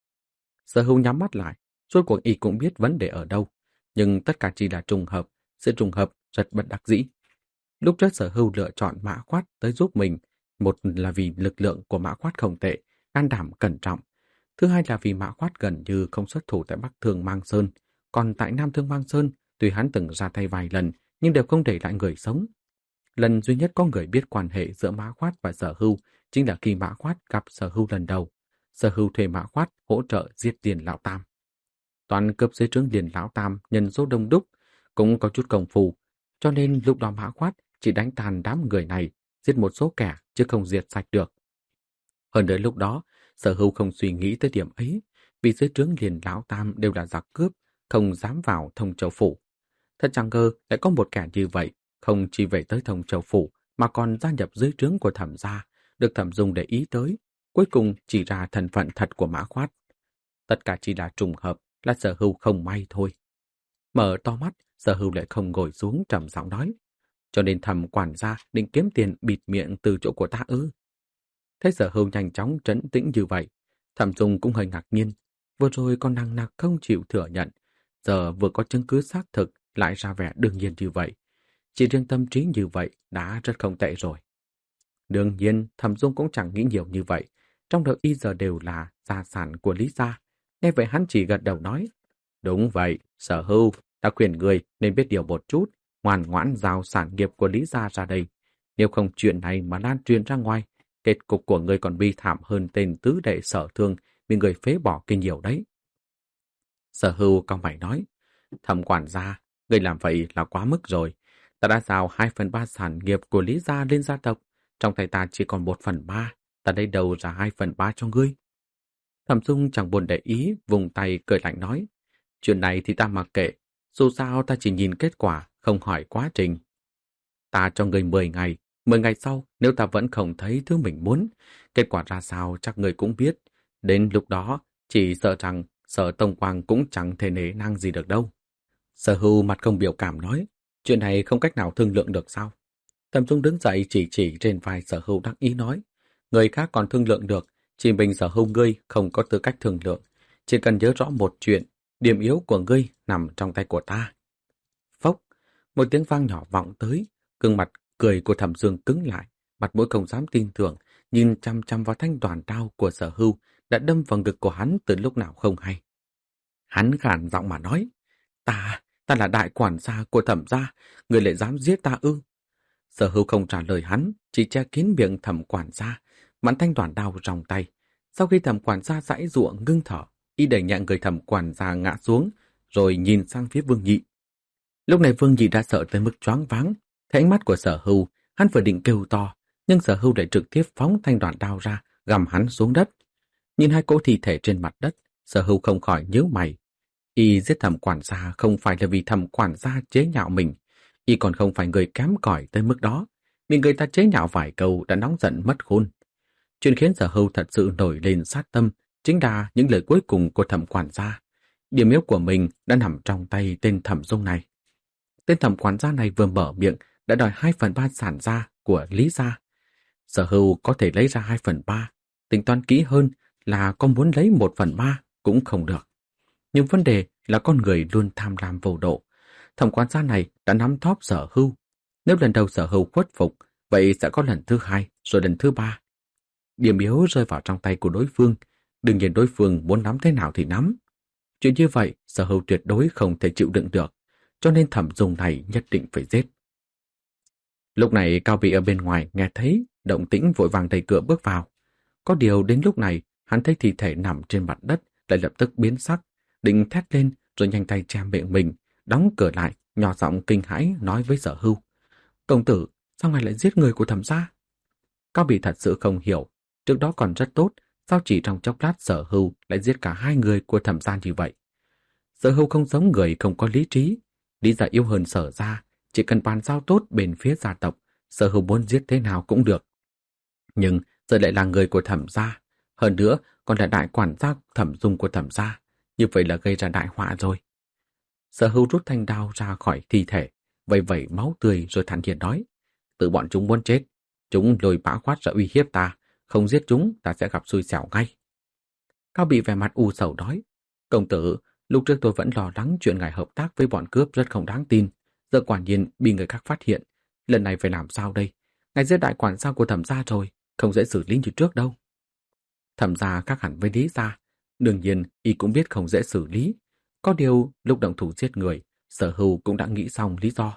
Sở Hưu nhắm mắt lại, suốt cuộc y cũng biết vấn đề ở đâu, nhưng tất cả chỉ là trùng hợp, sự trùng hợp rất bất đắc dĩ. Lúc trước Sở Hưu lựa chọn Mã Quát tới giúp mình, một là vì lực lượng của Mã Quát không tệ, can đảm cẩn trọng. Thứ hai là vì Mã Quát gần như không xuất thủ tại Bắc Thương Mang Sơn, còn tại Nam Thương Mang Sơn, tuy hắn từng ra tay vài lần, nhưng đều không để lại người sống. Lần duy nhất có người biết quan hệ giữa Mã Quát và Sở Hưu chính là khi Mã Quát gặp Sở Hưu lần đầu. Sở Hưu thuê Mã Quát hỗ trợ giết Điền Lão Tam. Toàn cướp dưới trướng Điền Lão Tam nhân số đông đúc, cũng có chút công phu, cho nên lúc đó Mã Quát chỉ đánh tàn đám người này, giết một số kẻ chứ không diệt sạch được. Hơn nữa lúc đó, Sở Hưu không suy nghĩ tới điểm ấy, vì dưới trướng Điền Lão Tam đều là giặc cướp, không dám vào Thông Châu Phủ. Thật chẳng ngờ lại có một kẻ như vậy, không chỉ về tới Thông Châu Phủ mà còn gia nhập dưới trướng của Thẩm gia, được Thẩm Dung để ý tới, cuối cùng chỉ ra thân phận thật của Mã Quát. Tất cả chỉ là trùng hợp, là Sở Hưu không may thôi. Mở to mắt, Sở Hưu lại không ngồi xuống trầm giọng nói, cho nên Thẩm quản gia định kiếm tiền bịt miệng từ chỗ của ta ư? Thấy Sở Hưu nhanh chóng trấn tĩnh như vậy, Thẩm Dung cũng hơi ngạc nhiên, vừa rồi còn nằng nặc không chịu thừa nhận, giờ vừa có chứng cứ xác thực lại ra vẻ đương nhiên như vậy. Chỉ riêng tâm trí như vậy đã rất không tệ rồi. Đương nhiên, Thẩm Dung cũng chẳng nghĩ nhiều như vậy, trong đầu y giờ đều là gia sản của Lý gia. Nghe vậy hắn chỉ gật đầu nói, đúng vậy, Sở Hưu, ta khuyên người nên biết điều một chút, ngoan ngoãn giao sản nghiệp của Lý gia ra đây. Nếu không chuyện này mà lan truyền ra ngoài, kết cục của người còn bi thảm hơn tên tứ đệ Sở Thương bị người phế bỏ kinh nhiều đấy. Sở Hưu cau mày nói, Thẩm quản gia, người làm vậy là quá mức rồi. Ta đã giao hai phần ba sản nghiệp của Lý gia lên gia tộc, trong tay ta chỉ còn một phần ba, ta đây đầu ra hai phần ba cho ngươi. Thẩm Dung chẳng buồn để ý, vùng tay cười lạnh nói, chuyện này thì ta mặc kệ, dù sao ta chỉ nhìn kết quả, không hỏi quá trình. Ta cho ngươi mười ngày, mười ngày sau nếu ta vẫn không thấy thứ mình muốn, kết quả ra sao chắc ngươi cũng biết. Đến lúc đó, chỉ sợ rằng Sở Tông Quang cũng chẳng thể nể nang gì được đâu. Sở Hưu mặt không biểu cảm nói, chuyện này không cách nào thương lượng được sao? Thẩm Dung đứng dậy chỉ chỉ trên vai Sở Hưu đắc ý nói, người khác còn thương lượng được, chỉ mình Sở Hưu ngươi không có tư cách thương lượng. Chỉ cần nhớ rõ một chuyện, điểm yếu của ngươi nằm trong tay của ta. Phốc, một tiếng vang nhỏ vọng tới, gương mặt cười của Thẩm Dương cứng lại, mặt mũi không dám tin tưởng, nhìn chăm chăm vào thanh đoàn đao của Sở Hưu đã đâm vào ngực của hắn từ lúc nào không hay. Hắn khản giọng mà nói, ta, ta là đại quản gia của Thẩm gia, người lại dám giết ta ư? Sở Hưu không trả lời hắn, chỉ che kín miệng Thẩm quản gia, mãn thanh đoàn đao trong tay. Sau khi Thẩm quản gia giãy giụa ngưng thở, y đẩy nhẹ người Thẩm quản gia ngã xuống, rồi nhìn sang phía Vương Nhị. Lúc này Vương Nhị đã sợ tới mức choáng váng, thấy ánh mắt của Sở Hưu Hắn vừa định kêu to, nhưng Sở Hưu lại trực tiếp phóng thanh đoạn đao ra, găm hắn xuống đất. Nhìn hai cỗ thi thể trên mặt đất, Sở Hưu không khỏi nhíu mày. Y giết Thẩm quản gia không phải là vì Thẩm quản gia chế nhạo mình, y còn không phải người kém cỏi tới mức đó. Vì người ta chế nhạo vài câu đã nóng giận mất khôn. Chuyện khiến Sở Hưu thật sự nổi lên sát tâm chính là những lời cuối cùng của Thẩm quản gia. Điểm yếu của mình đã nằm trong tay tên Thẩm Dung này. Tên Thẩm quản gia này vừa mở miệng đã đòi hai phần ba sản gia của Lý gia. Sở Hưu có thể lấy ra hai phần ba, tính toán kỹ hơn là có muốn lấy một phần ba cũng không được. Nhưng vấn đề là con người luôn tham lam vô độ. Thẩm quản gia này đã nắm thóp Sở Hưu. Nếu lần đầu Sở Hưu khuất phục, vậy sẽ có lần thứ hai, rồi lần thứ ba. Điểm yếu rơi vào trong tay của đối phương, đương nhiên đối phương muốn nắm thế nào thì nắm. Chuyện như vậy, Sở Hưu tuyệt đối không thể chịu đựng được, cho nên Thẩm Dung này nhất định phải giết. Lúc này Cao Vị ở bên ngoài nghe thấy động tĩnh vội vàng đẩy cửa bước vào. Có điều đến lúc này, hắn thấy thi thể nằm trên mặt đất lại lập tức biến sắc, định thét lên rồi nhanh tay che miệng mình, đóng cửa lại, nhỏ giọng kinh hãi nói với Sở Hưu: "Công tử, sao ngài lại giết người của Thẩm gia?" Cao Bị thật sự không hiểu, trước đó còn rất tốt, sao chỉ trong chốc lát Sở Hưu lại giết cả hai người của Thẩm gia như vậy? Sở Hưu không giống người không có lý trí, Lý gia yêu hơn Sở gia, chỉ cần bàn giao tốt bên phía gia tộc, Sở Hưu muốn giết thế nào cũng được. Nhưng giờ lại là người của Thẩm gia, hơn nữa còn là đại quản gia Thẩm Dung của Thẩm gia, như vậy là gây ra đại họa rồi. Sở Hưu rút thanh đao ra khỏi thi thể, vẩy vẩy máu tươi rồi thản nhiên nói: "Tự bọn chúng muốn chết, chúng lôi bão quát ra uy hiếp ta, không giết chúng ta sẽ gặp xui xẻo ngay." Cao Bị vẻ mặt u sầu nói: "Công tử, lúc trước tôi vẫn lo lắng chuyện ngài hợp tác với bọn cướp rất không đáng tin, giờ quả nhiên bị người khác phát hiện, lần này phải làm sao đây? Ngài giết đại quản gia của Thẩm gia rồi, không dễ xử lý như trước đâu." Thẩm gia khác hẳn với Lý gia, đương nhiên y cũng biết không dễ xử lý. Có điều lúc động thủ giết người, Sở Hưu cũng đã nghĩ xong lý do.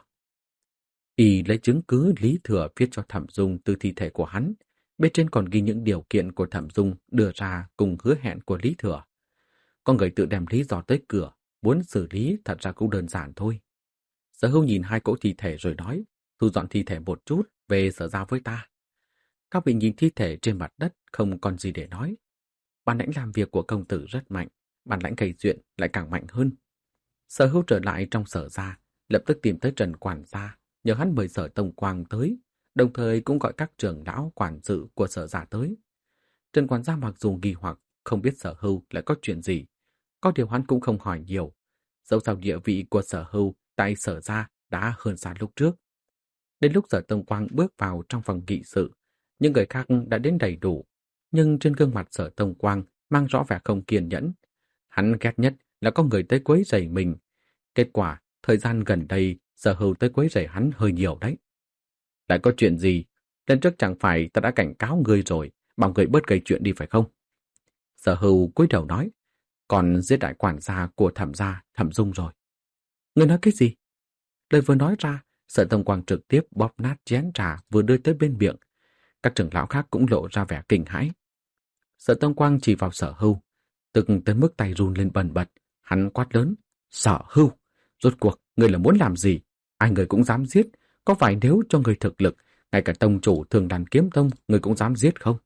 Y lấy chứng cứ Lý Thừa viết cho Thẩm Dung từ thi thể của hắn, bên trên còn ghi những điều kiện của Thẩm Dung đưa ra cùng hứa hẹn của Lý Thừa. Có người tự đem lý do tới cửa, muốn xử lý thật ra cũng đơn giản thôi. Sở Hưu nhìn hai cỗ thi thể rồi nói: "Thu dọn thi thể một chút, về Sở gia với ta." Cao Bị nhìn thi thể trên mặt đất không còn gì để nói. Bản lãnh làm việc của công tử rất mạnh, bản lãnh gây chuyện lại càng mạnh hơn. Sở Hưu trở lại trong Sở gia, lập tức tìm tới Trần quản gia, nhờ hắn mời Sở Tông Quang tới, đồng thời cũng gọi các trưởng lão quản sự của Sở gia tới. Trần quản gia mặc dù nghi hoặc không biết Sở Hưu lại có chuyện gì, có điều hắn cũng không hỏi nhiều. Dẫu sao địa vị của Sở Hưu tại Sở gia đã hơn xa lúc trước. Đến lúc Sở Tông Quang bước vào trong phòng nghị sự, những người khác đã đến đầy đủ, nhưng trên gương mặt Sở Tông Quang mang rõ vẻ không kiên nhẫn. Hắn ghét nhất là có người tới quấy rầy mình. Kết quả, thời gian gần đây, Sở Hưu tới quấy rầy hắn hơi nhiều đấy. "Lại có chuyện gì? Lần trước chẳng phải ta đã cảnh cáo ngươi rồi, bảo ngươi bớt gây chuyện đi phải không?" Sở Hưu cúi đầu nói: "Còn giết đại quản gia của Thẩm gia, Thẩm Dung rồi." "Ngươi nói cái gì?" Lời vừa nói ra, Sở Tông Quang trực tiếp bóp nát chén trà vừa đưa tới bên miệng. Các trưởng lão khác cũng lộ ra vẻ kinh hãi. Sở Tông Quang chỉ vào Sở Hưu, tức tới mức tay run lên bần bật. Hắn quát lớn: "Sở Hưu, rốt cuộc ngươi là muốn làm gì? Ai người cũng dám giết, có phải nếu cho ngươi thực lực, ngay cả tông chủ Thường Đàn Kiếm Tông ngươi cũng dám giết không?"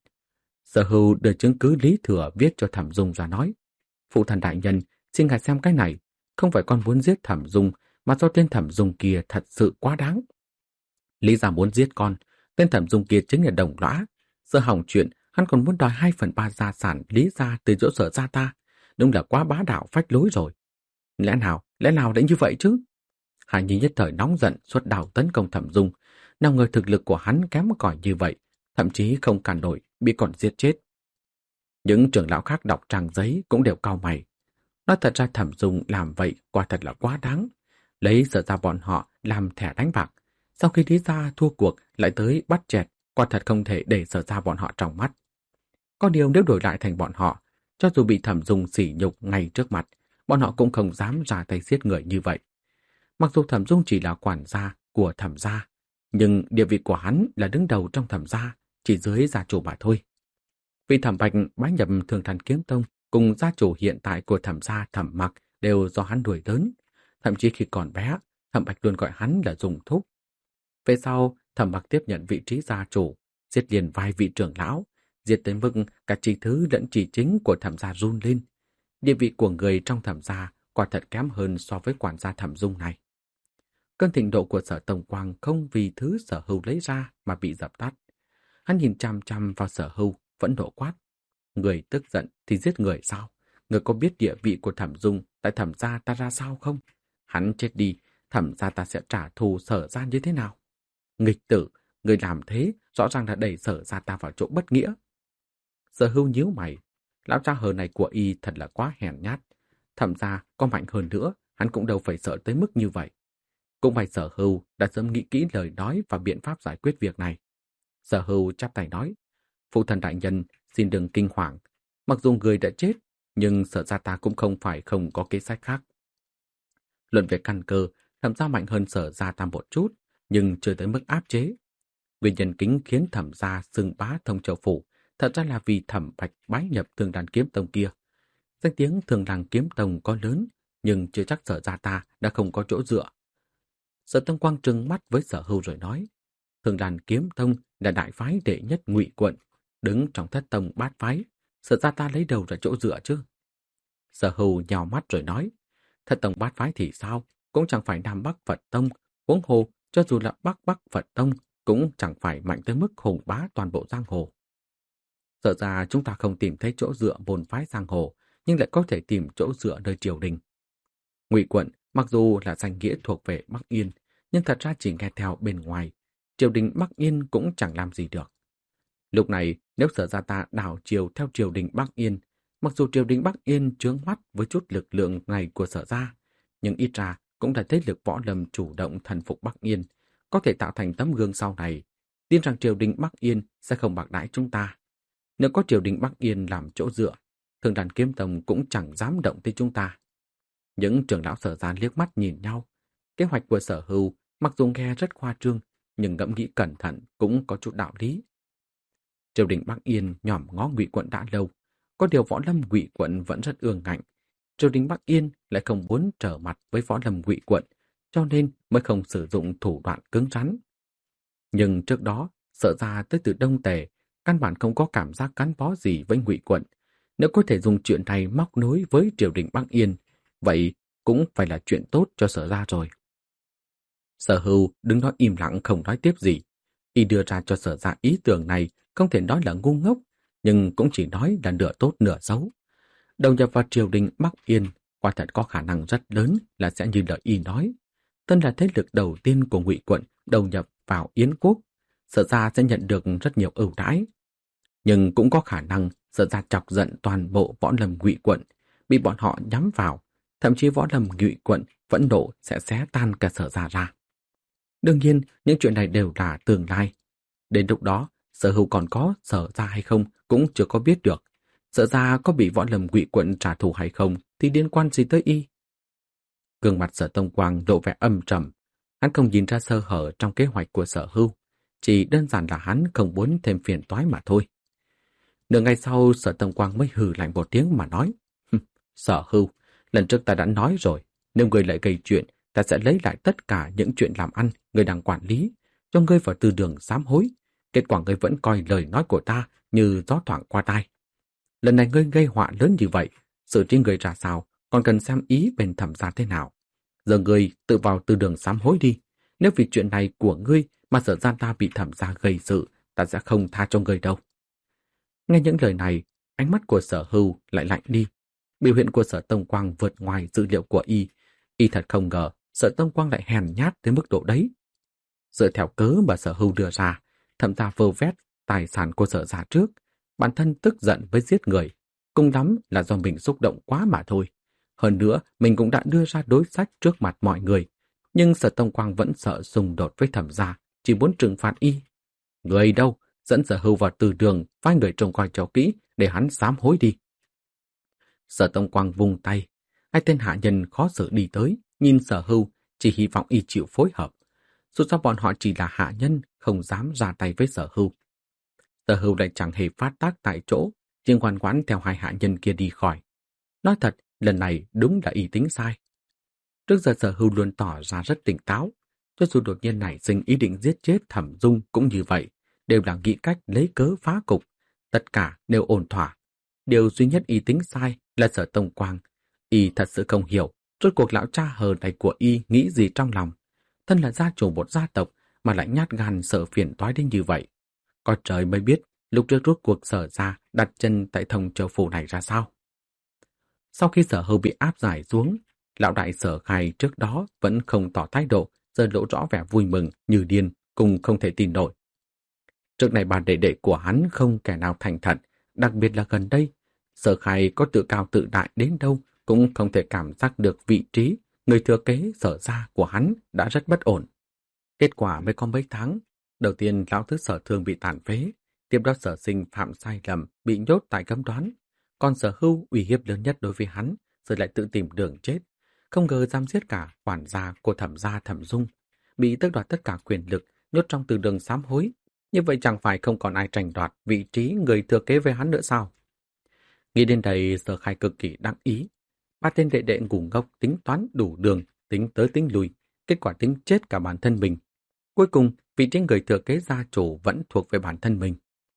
Sở Hưu đưa chứng cứ Lý Thừa viết cho Thẩm Dung ra nói: "Phụ thần đại nhân, xin ngài xem cái này, không phải con muốn giết Thẩm Dung, mà do tên Thẩm Dung kia thật sự quá đáng. Lý gia muốn giết con, tên Thẩm Dung kia chính là đồng lõa. Giờ hỏng chuyện, hắn còn muốn đòi hai phần ba gia sản Lý gia từ chỗ Sở gia ta, đúng là quá bá đạo phách lối rồi. Lẽ nào, lẽ nào lại như vậy chứ?" Hải Nhi nhất thời nóng giận xuất đao tấn công Thẩm Dung. Nào ngờ thực lực của hắn kém cỏi như vậy, thậm chí không cản nổi, bị còn giết chết. Những trưởng lão khác đọc trang giấy cũng đều cau mày. Nói thật ra Thẩm Dung làm vậy quả thật là quá đáng. Lấy Sở gia bọn họ làm thẻ đánh bạc, sau khi Lý gia thua cuộc lại tới bắt chẹt, quả thật không thể để Sở gia bọn họ trong mắt. Có điều nếu đổi lại thành bọn họ, cho dù bị Thẩm Dung sỉ nhục ngay trước mặt, bọn họ cũng không dám ra tay giết người như vậy. Mặc dù Thẩm Dung chỉ là quản gia của Thẩm gia, nhưng địa vị của hắn là đứng đầu trong Thẩm gia, chỉ dưới gia chủ mà thôi. Vì Thẩm Bạch bái nhập Thường Đàn Kiếm Tông cùng gia chủ hiện tại của Thẩm gia Thẩm Mặc đều do hắn nuôi lớn. Thậm chí khi còn bé, Thẩm Bạch luôn gọi hắn là Dung thúc. Về sau, Thẩm Mặc tiếp nhận vị trí gia chủ, giết liền vài vị trưởng lão, giết tới mức cả chỉ thứ lẫn chỉ chính của Thẩm gia run lên. Địa vị của người trong Thẩm gia quả thật kém hơn so với quản gia Thẩm Dung này. Cơn thịnh nộ của Sở Tông Quang không vì thứ Sở Hưu lấy ra mà bị dập tắt. Hắn nhìn chằm chằm vào Sở Hưu, vẫn nộ quát. Người tức giận thì giết người sao? Người có biết địa vị của Thẩm Dung tại Thẩm gia ta ra sao không? Hắn chết đi, Thẩm gia ta sẽ trả thù Sở gia như thế nào? Nghịch tử, người làm thế rõ ràng là đẩy Sở gia ta vào chỗ bất nghĩa. Sở Hưu nhíu mày, lão cha hờ này của y thật là quá hèn nhát. Thẩm gia có mạnh hơn nữa, hắn cũng đâu phải sợ tới mức như vậy. Cũng phải Sở Hưu đã sớm nghĩ kỹ lời nói và biện pháp giải quyết việc này. Sở Hưu chắp tay nói, phụ thần đại nhân xin đừng kinh hoàng. Mặc dù người đã chết, nhưng Sở gia ta cũng không phải không có kế sách khác. Luận về căn cơ, Thẩm gia mạnh hơn Sở gia ta một chút, nhưng chưa tới mức áp chế. Nguyên nhân kính khiến Thẩm gia xưng bá Thông Châu phủ, thật ra là vì Thẩm Bạch bái nhập Thường Đàn Kiếm Tông kia. Danh tiếng Thường Đàn Kiếm Tông có lớn, nhưng chưa chắc Sở gia ta đã không có chỗ dựa. Sở Tông Quang trừng mắt với Sở Hưu rồi nói, Thường Đàn Kiếm Tông là đại phái đệ nhất Ngụy quận, đứng trong thất tông bát phái, Sở gia ta lấy đầu ra chỗ dựa chứ? Sở Hưu nhào mắt rồi nói, thất tông bát phái thì sao, cũng chẳng phải Nam Bắc Phật Tông, huống hồ cho dù là Bắc Bắc Phật Tông cũng chẳng phải mạnh tới mức hùng bá toàn bộ giang hồ. Sợ ra chúng ta không tìm thấy chỗ dựa môn phái giang hồ, nhưng lại có thể tìm chỗ dựa nơi triều đình. Ngụy quận mặc dù là danh nghĩa thuộc về Bắc Yên, nhưng thật ra chỉ nghe theo bên ngoài, triều đình Bắc Yên cũng chẳng làm gì được. Lúc này, nếu Sở gia ta đảo chiều theo triều đình Bắc Yên, mặc dù triều đình Bắc Yên chướng mắt với chút lực lượng này của Sở gia, nhưng ít ra cũng là thế lực võ lâm chủ động thần phục Bắc Yên, có thể tạo thành tấm gương sau này, tin rằng triều đình Bắc Yên sẽ không bạc đãi chúng ta. Nếu có triều đình Bắc Yên làm chỗ dựa, Thường Đàn Kiếm Tông cũng chẳng dám động tới chúng ta. Những trưởng lão Sở gia liếc mắt nhìn nhau. Kế hoạch của Sở Hưu mặc dù nghe rất khoa trương, nhưng ngẫm nghĩ cẩn thận cũng có chút đạo lý. Triều đình Bắc Yên nhòm ngó Ngụy quận đã lâu, có điều võ lâm Ngụy quận vẫn rất ương ngạnh. Triều đình Bắc Yên lại không muốn trở mặt với võ lâm Ngụy quận, cho nên mới không sử dụng thủ đoạn cứng rắn. Nhưng trước đó, Sở gia tới từ Đông Tề, căn bản không có cảm giác gắn bó gì với Ngụy quận. Nếu có thể dùng chuyện này móc nối với triều đình Bắc Yên, vậy cũng phải là chuyện tốt cho Sở gia rồi. Sở Hưu đứng đó im lặng không nói tiếp gì. Y đưa ra cho Sở gia ý tưởng này không thể nói là ngu ngốc, nhưng cũng chỉ nói là nửa tốt nửa xấu. Đầu nhập vào triều đình Bắc Yên, quả thật có khả năng rất lớn là sẽ như lời Y nói. Tân là thế lực đầu tiên của Ngụy quận đầu nhập vào Yến quốc, Sở gia sẽ nhận được rất nhiều ưu đãi. Nhưng cũng có khả năng Sở gia chọc giận toàn bộ võ lâm Ngụy quận, bị bọn họ nhắm vào, thậm chí võ lâm Ngụy quận phẫn nộ sẽ xé tan cả Sở gia ra. Đương nhiên, những chuyện này đều là tương lai. Đến lúc đó, Sở Hưu còn có Sở gia hay không cũng chưa có biết được. Sở gia có bị võ lâm Ngụy quận trả thù hay không thì liên quan gì tới Y? Gương mặt Sở Tông Quang lộ vẻ âm trầm. Hắn không nhìn ra sơ hở trong kế hoạch của Sở Hưu, chỉ đơn giản là hắn không muốn thêm phiền toái mà thôi. Nửa ngày sau, Sở Tông Quang mới hừ lạnh một tiếng mà nói, Sở Hưu, lần trước ta đã nói rồi, nếu người lại gây chuyện, ta sẽ lấy lại tất cả những chuyện làm ăn người đang quản lý, cho ngươi vào từ đường sám hối. Kết quả ngươi vẫn coi lời nói của ta như gió thoảng qua tai. Lần này ngươi gây họa lớn như vậy, xử trí người ra sao, còn cần xem ý bên Thẩm gia thế nào. Giờ ngươi tự vào từ đường sám hối đi. Nếu vì chuyện này của ngươi mà Sở gia ta bị Thẩm gia gây sự, ta sẽ không tha cho ngươi đâu. Nghe những lời này, ánh mắt của Sở Hưu lại lạnh đi. Biểu hiện của Sở Tông Quang vượt ngoài dữ liệu của Y. Y thật không ngờ Sở Tông Quang lại hèn nhát tới mức độ đấy. Dựa theo cớ mà Sở Hưu đưa ra, Thẩm gia vơ vét tài sản của Sở gia trước, bản thân tức giận với giết người, cùng lắm là do mình xúc động quá mà thôi. Hơn nữa, mình cũng đã đưa ra đối sách trước mặt mọi người, nhưng Sở Tông Quang vẫn sợ xung đột với Thẩm gia, chỉ muốn trừng phạt Y. Người đâu, dẫn Sở Hưu vào từ đường, phái người trông coi cho kỹ để hắn sám hối đi. Sở Tông Quang vung tay, hai tên hạ nhân khó xử đi tới, nhìn Sở Hưu, chỉ hy vọng Y chịu phối hợp. Dù sao bọn họ chỉ là hạ nhân, không dám ra tay với Sở Hưu. Sở Hưu lại chẳng hề phát tác tại chỗ, chỉ ngoan ngoãn theo hai hạ nhân kia đi khỏi. Nói thật, lần này đúng là Y tính sai. Trước giờ Sở Hưu luôn tỏ ra rất tỉnh táo, Cho dù đột nhiên nảy sinh ý định giết chết Thẩm Dung cũng như vậy, đều là nghĩ cách lấy cớ phá cục. Tất cả đều ổn thỏa. Điều duy nhất y tính sai là Sở Tông Quang. Y thật sự không hiểu, rốt cuộc lão cha hờ này của y nghĩ gì trong lòng. Thân là gia chủ một gia tộc mà lại nhát gan sợ phiền toái đến như vậy. Có trời mới biết lúc trước rốt cuộc Sở gia đặt chân tại Thông Châu phủ này ra sao. Sau khi Sở Hưu bị áp giải xuống, lão đại Sở Khai trước đó vẫn không tỏ thái độ, giờ lộ rõ vẻ vui mừng như điên, cùng không thể tin nổi. Trước này bà đệ đệ của hắn không kẻ nào thành thật, đặc biệt là gần đây, Sở Khai có tự cao tự đại đến đâu cũng không thể cảm giác được vị trí người thừa kế Sở gia của hắn đã rất bất ổn. Kết quả mới có mấy tháng, đầu tiên lão thứ Sở Thương bị tàn phế, tiếp đó Sở Sinh phạm sai lầm bị nhốt tại cấm đoán, còn Sở Hưu uy hiếp lớn nhất đối với hắn rồi lại tự tìm đường chết, không ngờ dám giết cả quản gia của Thẩm gia Thẩm Dung, bị tước đoạt tất cả quyền lực, nhốt trong từ đường sám hối. Như vậy chẳng phải không còn ai tranh đoạt vị trí người thừa kế với hắn nữa sao? Nghĩ đến đây, Sở Khai cực kỳ đắc ý. Ba tên đệ đệ ngủ ngốc tính toán đủ đường, tính tới tính lui, kết quả tính chết cả bản thân mình. Cuối cùng, vị trí người thừa kế gia chủ vẫn thuộc về bản thân mình.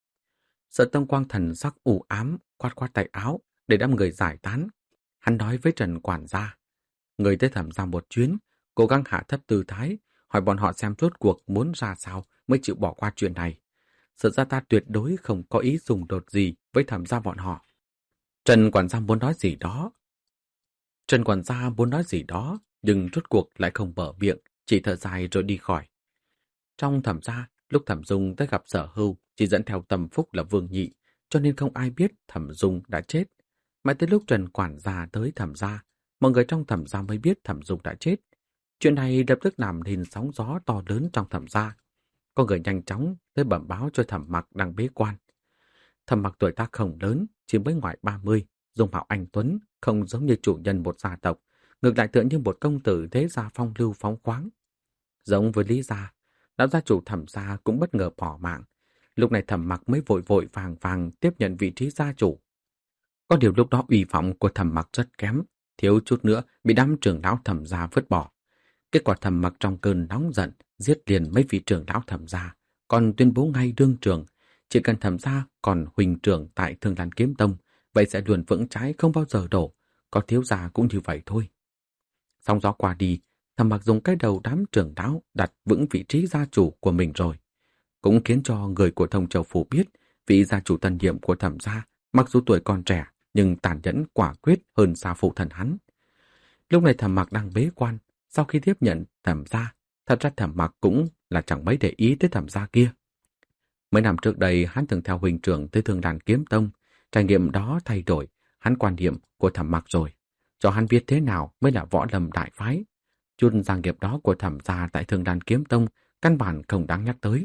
Sở Tông Quang thần sắc u ám, quát quát tay áo để đám người giải tán. Hắn nói với Trần quản gia, người tới Thẩm gia một chuyến, cố gắng hạ thấp tư thái, hỏi bọn họ xem rốt cuộc muốn ra sao mới chịu bỏ qua chuyện này. Sở ra ta tuyệt đối không có ý xung đột gì với Thẩm gia bọn họ. Trần quản gia muốn nói gì đó. Trần quản gia muốn nói gì đó, nhưng rốt cuộc lại không mở miệng, chỉ thở dài rồi đi khỏi. Trong Thẩm gia, lúc Thẩm Dung tới gặp Sở Hưu, chỉ dẫn theo tâm phúc là Vương Nhị, cho nên không ai biết Thẩm Dung đã chết. Mãi tới lúc Trần quản gia tới Thẩm gia, mọi người trong Thẩm gia mới biết Thẩm Dung đã chết. Chuyện này lập tức làm nên sóng gió to lớn trong Thẩm gia. Có người nhanh chóng tới bẩm báo cho Thẩm Mặc đang bế quan. Thẩm Mặc tuổi tác không lớn, chỉ mới ngoài ba mươi, dung mạo anh tuấn, không giống như chủ nhân một gia tộc, ngược lại tựa như một công tử thế gia phong lưu phóng khoáng. Giống với Lý gia, lão gia chủ Thẩm gia cũng bất ngờ bỏ mạng. Lúc này Thẩm Mặc mới vội vội vàng vàng tiếp nhận vị trí gia chủ. Có điều lúc đó uy vọng của Thẩm Mặc rất kém, thiếu chút nữa bị đám trưởng lão Thẩm gia vứt bỏ. Kết quả Thẩm Mặc trong cơn nóng giận giết liền mấy vị trưởng lão Thẩm gia, còn tuyên bố ngay đương trường, chỉ cần Thẩm gia còn huynh trưởng tại Thương Lan Kiếm Tông, vậy sẽ luôn vững trái không bao giờ đổ, có thiếu gia cũng như vậy thôi. Sóng gió qua đi, Thẩm Mặc dùng cái đầu đám trưởng lão đặt vững vị trí gia chủ của mình rồi, cũng khiến cho người của Thông Châu phủ biết vị gia chủ tân nhiệm của Thẩm gia mặc dù tuổi còn trẻ nhưng tàn nhẫn quả quyết hơn xa phụ thần hắn. Lúc này Thẩm Mặc đang bế quan, sau khi tiếp nhận Thẩm gia, thật ra Thẩm Mặc cũng là chẳng mấy để ý tới Thẩm gia kia. Mấy năm trước đây hắn từng theo huynh trưởng tới Thương Lan Kiếm Tông, trải nghiệm đó thay đổi hắn quan điểm của Thẩm Mặc rồi, cho hắn biết thế nào mới là võ lâm đại phái. Chút gia nghiệp đó của Thẩm gia tại Thương Lan Kiếm Tông căn bản không đáng nhắc tới.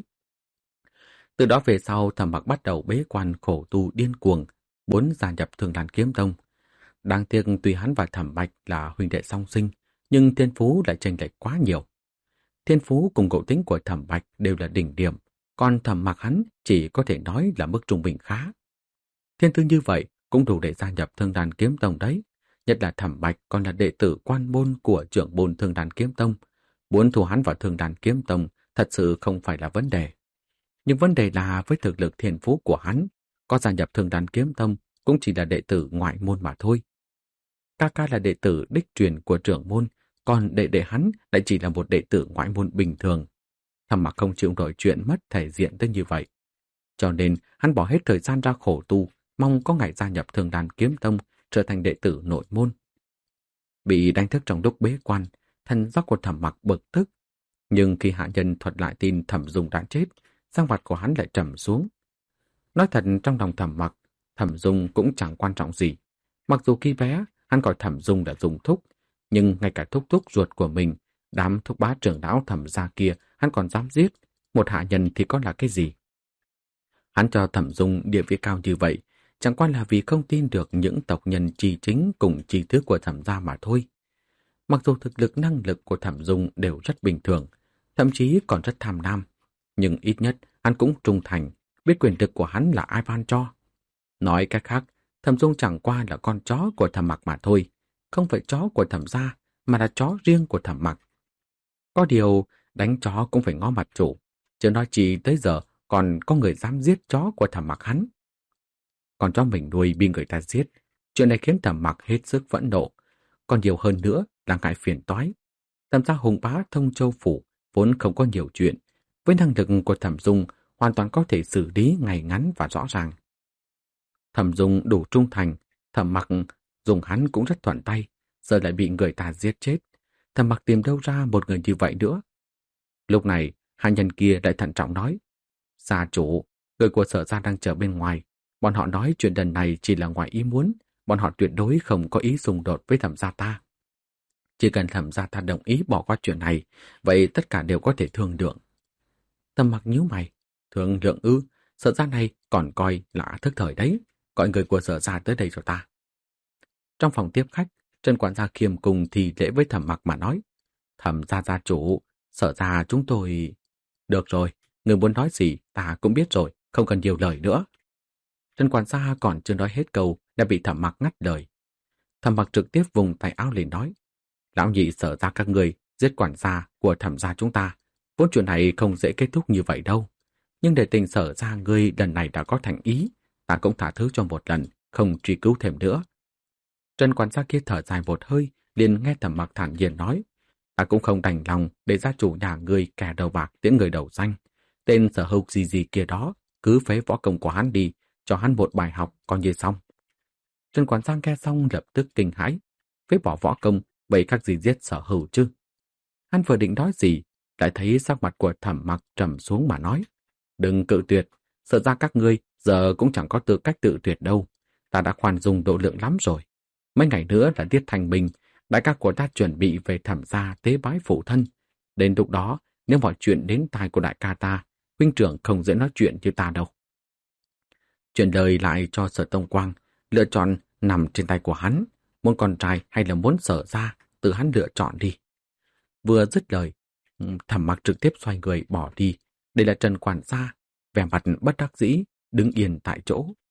Từ đó về sau, Thẩm Mặc bắt đầu bế quan khổ tu điên cuồng, muốn gia nhập Thương Lan Kiếm Tông. Đáng tiếc tuy hắn và Thẩm Bạch là huynh đệ song sinh, nhưng thiên phú lại chênh lệch quá nhiều. Thiên phú cùng ngộ tính của Thẩm Bạch đều là đỉnh điểm, còn Thẩm Mặc hắn chỉ có thể nói là mức trung bình khá. Thiên tư như vậy cũng đủ để gia nhập Thương Lan Kiếm Tông đấy, nhất là Thẩm Bạch còn là đệ tử quan môn của trưởng môn Thương Lan Kiếm Tông. Muốn thu hắn vào Thương Lan Kiếm Tông thật sự không phải là vấn đề. Nhưng vấn đề là với thực lực thiên phú của hắn, có gia nhập Thương Lan Kiếm Tông cũng chỉ là đệ tử ngoại môn mà thôi. Ca ca là đệ tử đích truyền của trưởng môn, còn đệ đệ hắn lại chỉ là một đệ tử ngoại môn bình thường. Thẩm Mặc không chịu nổi chuyện mất thể diện tới như vậy. Cho nên hắn bỏ hết thời gian ra khổ tu, mong có ngày gia nhập Thương Lan Kiếm Tông, trở thành đệ tử nội môn. Bị đánh thức trong lúc bế quan, thân giác của Thẩm Mặc bực tức. Nhưng khi hạ nhân thuật lại tin Thẩm Dung đã chết, sắc mặt của hắn lại trầm xuống. Nói thật, trong lòng Thẩm Mặc, Thẩm Dung cũng chẳng quan trọng gì. Mặc dù khi bé, hắn gọi Thẩm Dung là Dung thúc, nhưng ngay cả thúc thúc ruột của mình, đám thúc bá trưởng lão Thẩm gia kia, hắn còn dám giết. Một hạ nhân thì có là cái gì? Hắn cho Thẩm Dung địa vị cao như vậy, chẳng qua là vì không tin được những tộc nhân tri chính cùng tri thức của Thẩm gia mà thôi. Mặc dù thực lực năng lực của Thẩm Dung đều rất bình thường, thậm chí còn rất tham lam, nhưng ít nhất hắn cũng trung thành, biết quyền lực của hắn là ai ban cho. Nói cách khác, Thẩm Dung chẳng qua là con chó của Thẩm Mặc mà thôi, không phải chó của Thẩm gia, mà là chó riêng của Thẩm Mặc. Có điều, đánh chó cũng phải ngó mặt chủ, chứ nói chi tới giờ còn có người dám giết chó của Thẩm Mặc hắn. Còn chó mình nuôi bị người ta giết, chuyện này khiến Thẩm Mặc hết sức phẫn nộ, còn nhiều hơn nữa là ngại phiền toái. Thẩm gia hùng bá Thông Châu phủ vốn không có nhiều chuyện, với năng lực của Thẩm Dung hoàn toàn có thể xử lý ngay ngắn và rõ ràng. Thẩm Dung đủ trung thành, Thẩm Mặc dùng hắn cũng rất thuận tay, giờ lại bị người ta giết chết. Thẩm Mặc tìm đâu ra một người như vậy nữa? Lúc này, hai nhân kia lại thận trọng nói, gia chủ, người của Sở gia đang chờ bên ngoài. Bọn họ nói chuyện lần này chỉ là ngoài ý muốn, bọn họ tuyệt đối không có ý xung đột với Thẩm gia ta. Chỉ cần Thẩm gia ta đồng ý bỏ qua chuyện này, vậy tất cả đều có thể thương lượng. Thẩm Mặc nhíu mày, thương lượng ư? Sở gia này còn coi là thức thời đấy, gọi người của Sở gia tới đây cho ta. Trong phòng tiếp khách, Trần quản gia khiêm cùng thì lễ với Thẩm Mặc mà nói, Thẩm gia gia chủ, Sở gia chúng tôi... Được rồi, người muốn nói gì ta cũng biết rồi, không cần nhiều lời nữa. Trần quản gia còn chưa nói hết câu đã bị Thẩm Mặc ngắt lời. Thẩm Mặc trực tiếp vùng tay áo lên nói, lão nhị Sở gia các người giết quản gia của Thẩm gia chúng ta, vốn chuyện này không dễ kết thúc như vậy đâu. Nhưng để tình Sở gia ngươi lần này đã có thành ý, ta cũng thả thứ cho một lần, không truy cứu thêm nữa. Trần quản gia kia thở dài một hơi, liền nghe Thẩm Mặc thản nhiên nói, ta cũng không đành lòng để gia chủ nhà ngươi kẻ đầu bạc tiễn người đầu xanh. Tên Sở Hữu gì gì kia đó, cứ phế võ công của hắn đi, cho hắn một bài học coi như xong. Trần quản gia nghe xong lập tức kinh hãi, phế bỏ võ công, vậy khác gì giết Sở Hữu chứ? Hắn vừa định nói gì, lại thấy sắc mặt của Thẩm Mặc trầm xuống mà nói, đừng cự tuyệt, Sở ra các ngươi giờ cũng chẳng có tư cách tự tuyệt đâu, ta đã khoan dung độ lượng lắm rồi. Mấy ngày nữa là tiết thanh minh, đại ca của ta chuẩn bị về Thẩm gia tế bái phụ thân. Đến lúc đó, nếu mọi chuyện đến tai của đại ca ta, huynh trưởng không dễ nói chuyện như ta đâu. Chuyển lời lại cho Sở Tông Quang, lựa chọn nằm trên tay của hắn, muốn con trai hay là muốn Sở ra, tự hắn lựa chọn đi. Vừa dứt lời, Thẩm Mặc trực tiếp xoay người bỏ đi, đây là Trần quản gia, vẻ mặt bất đắc dĩ, đứng yên tại chỗ.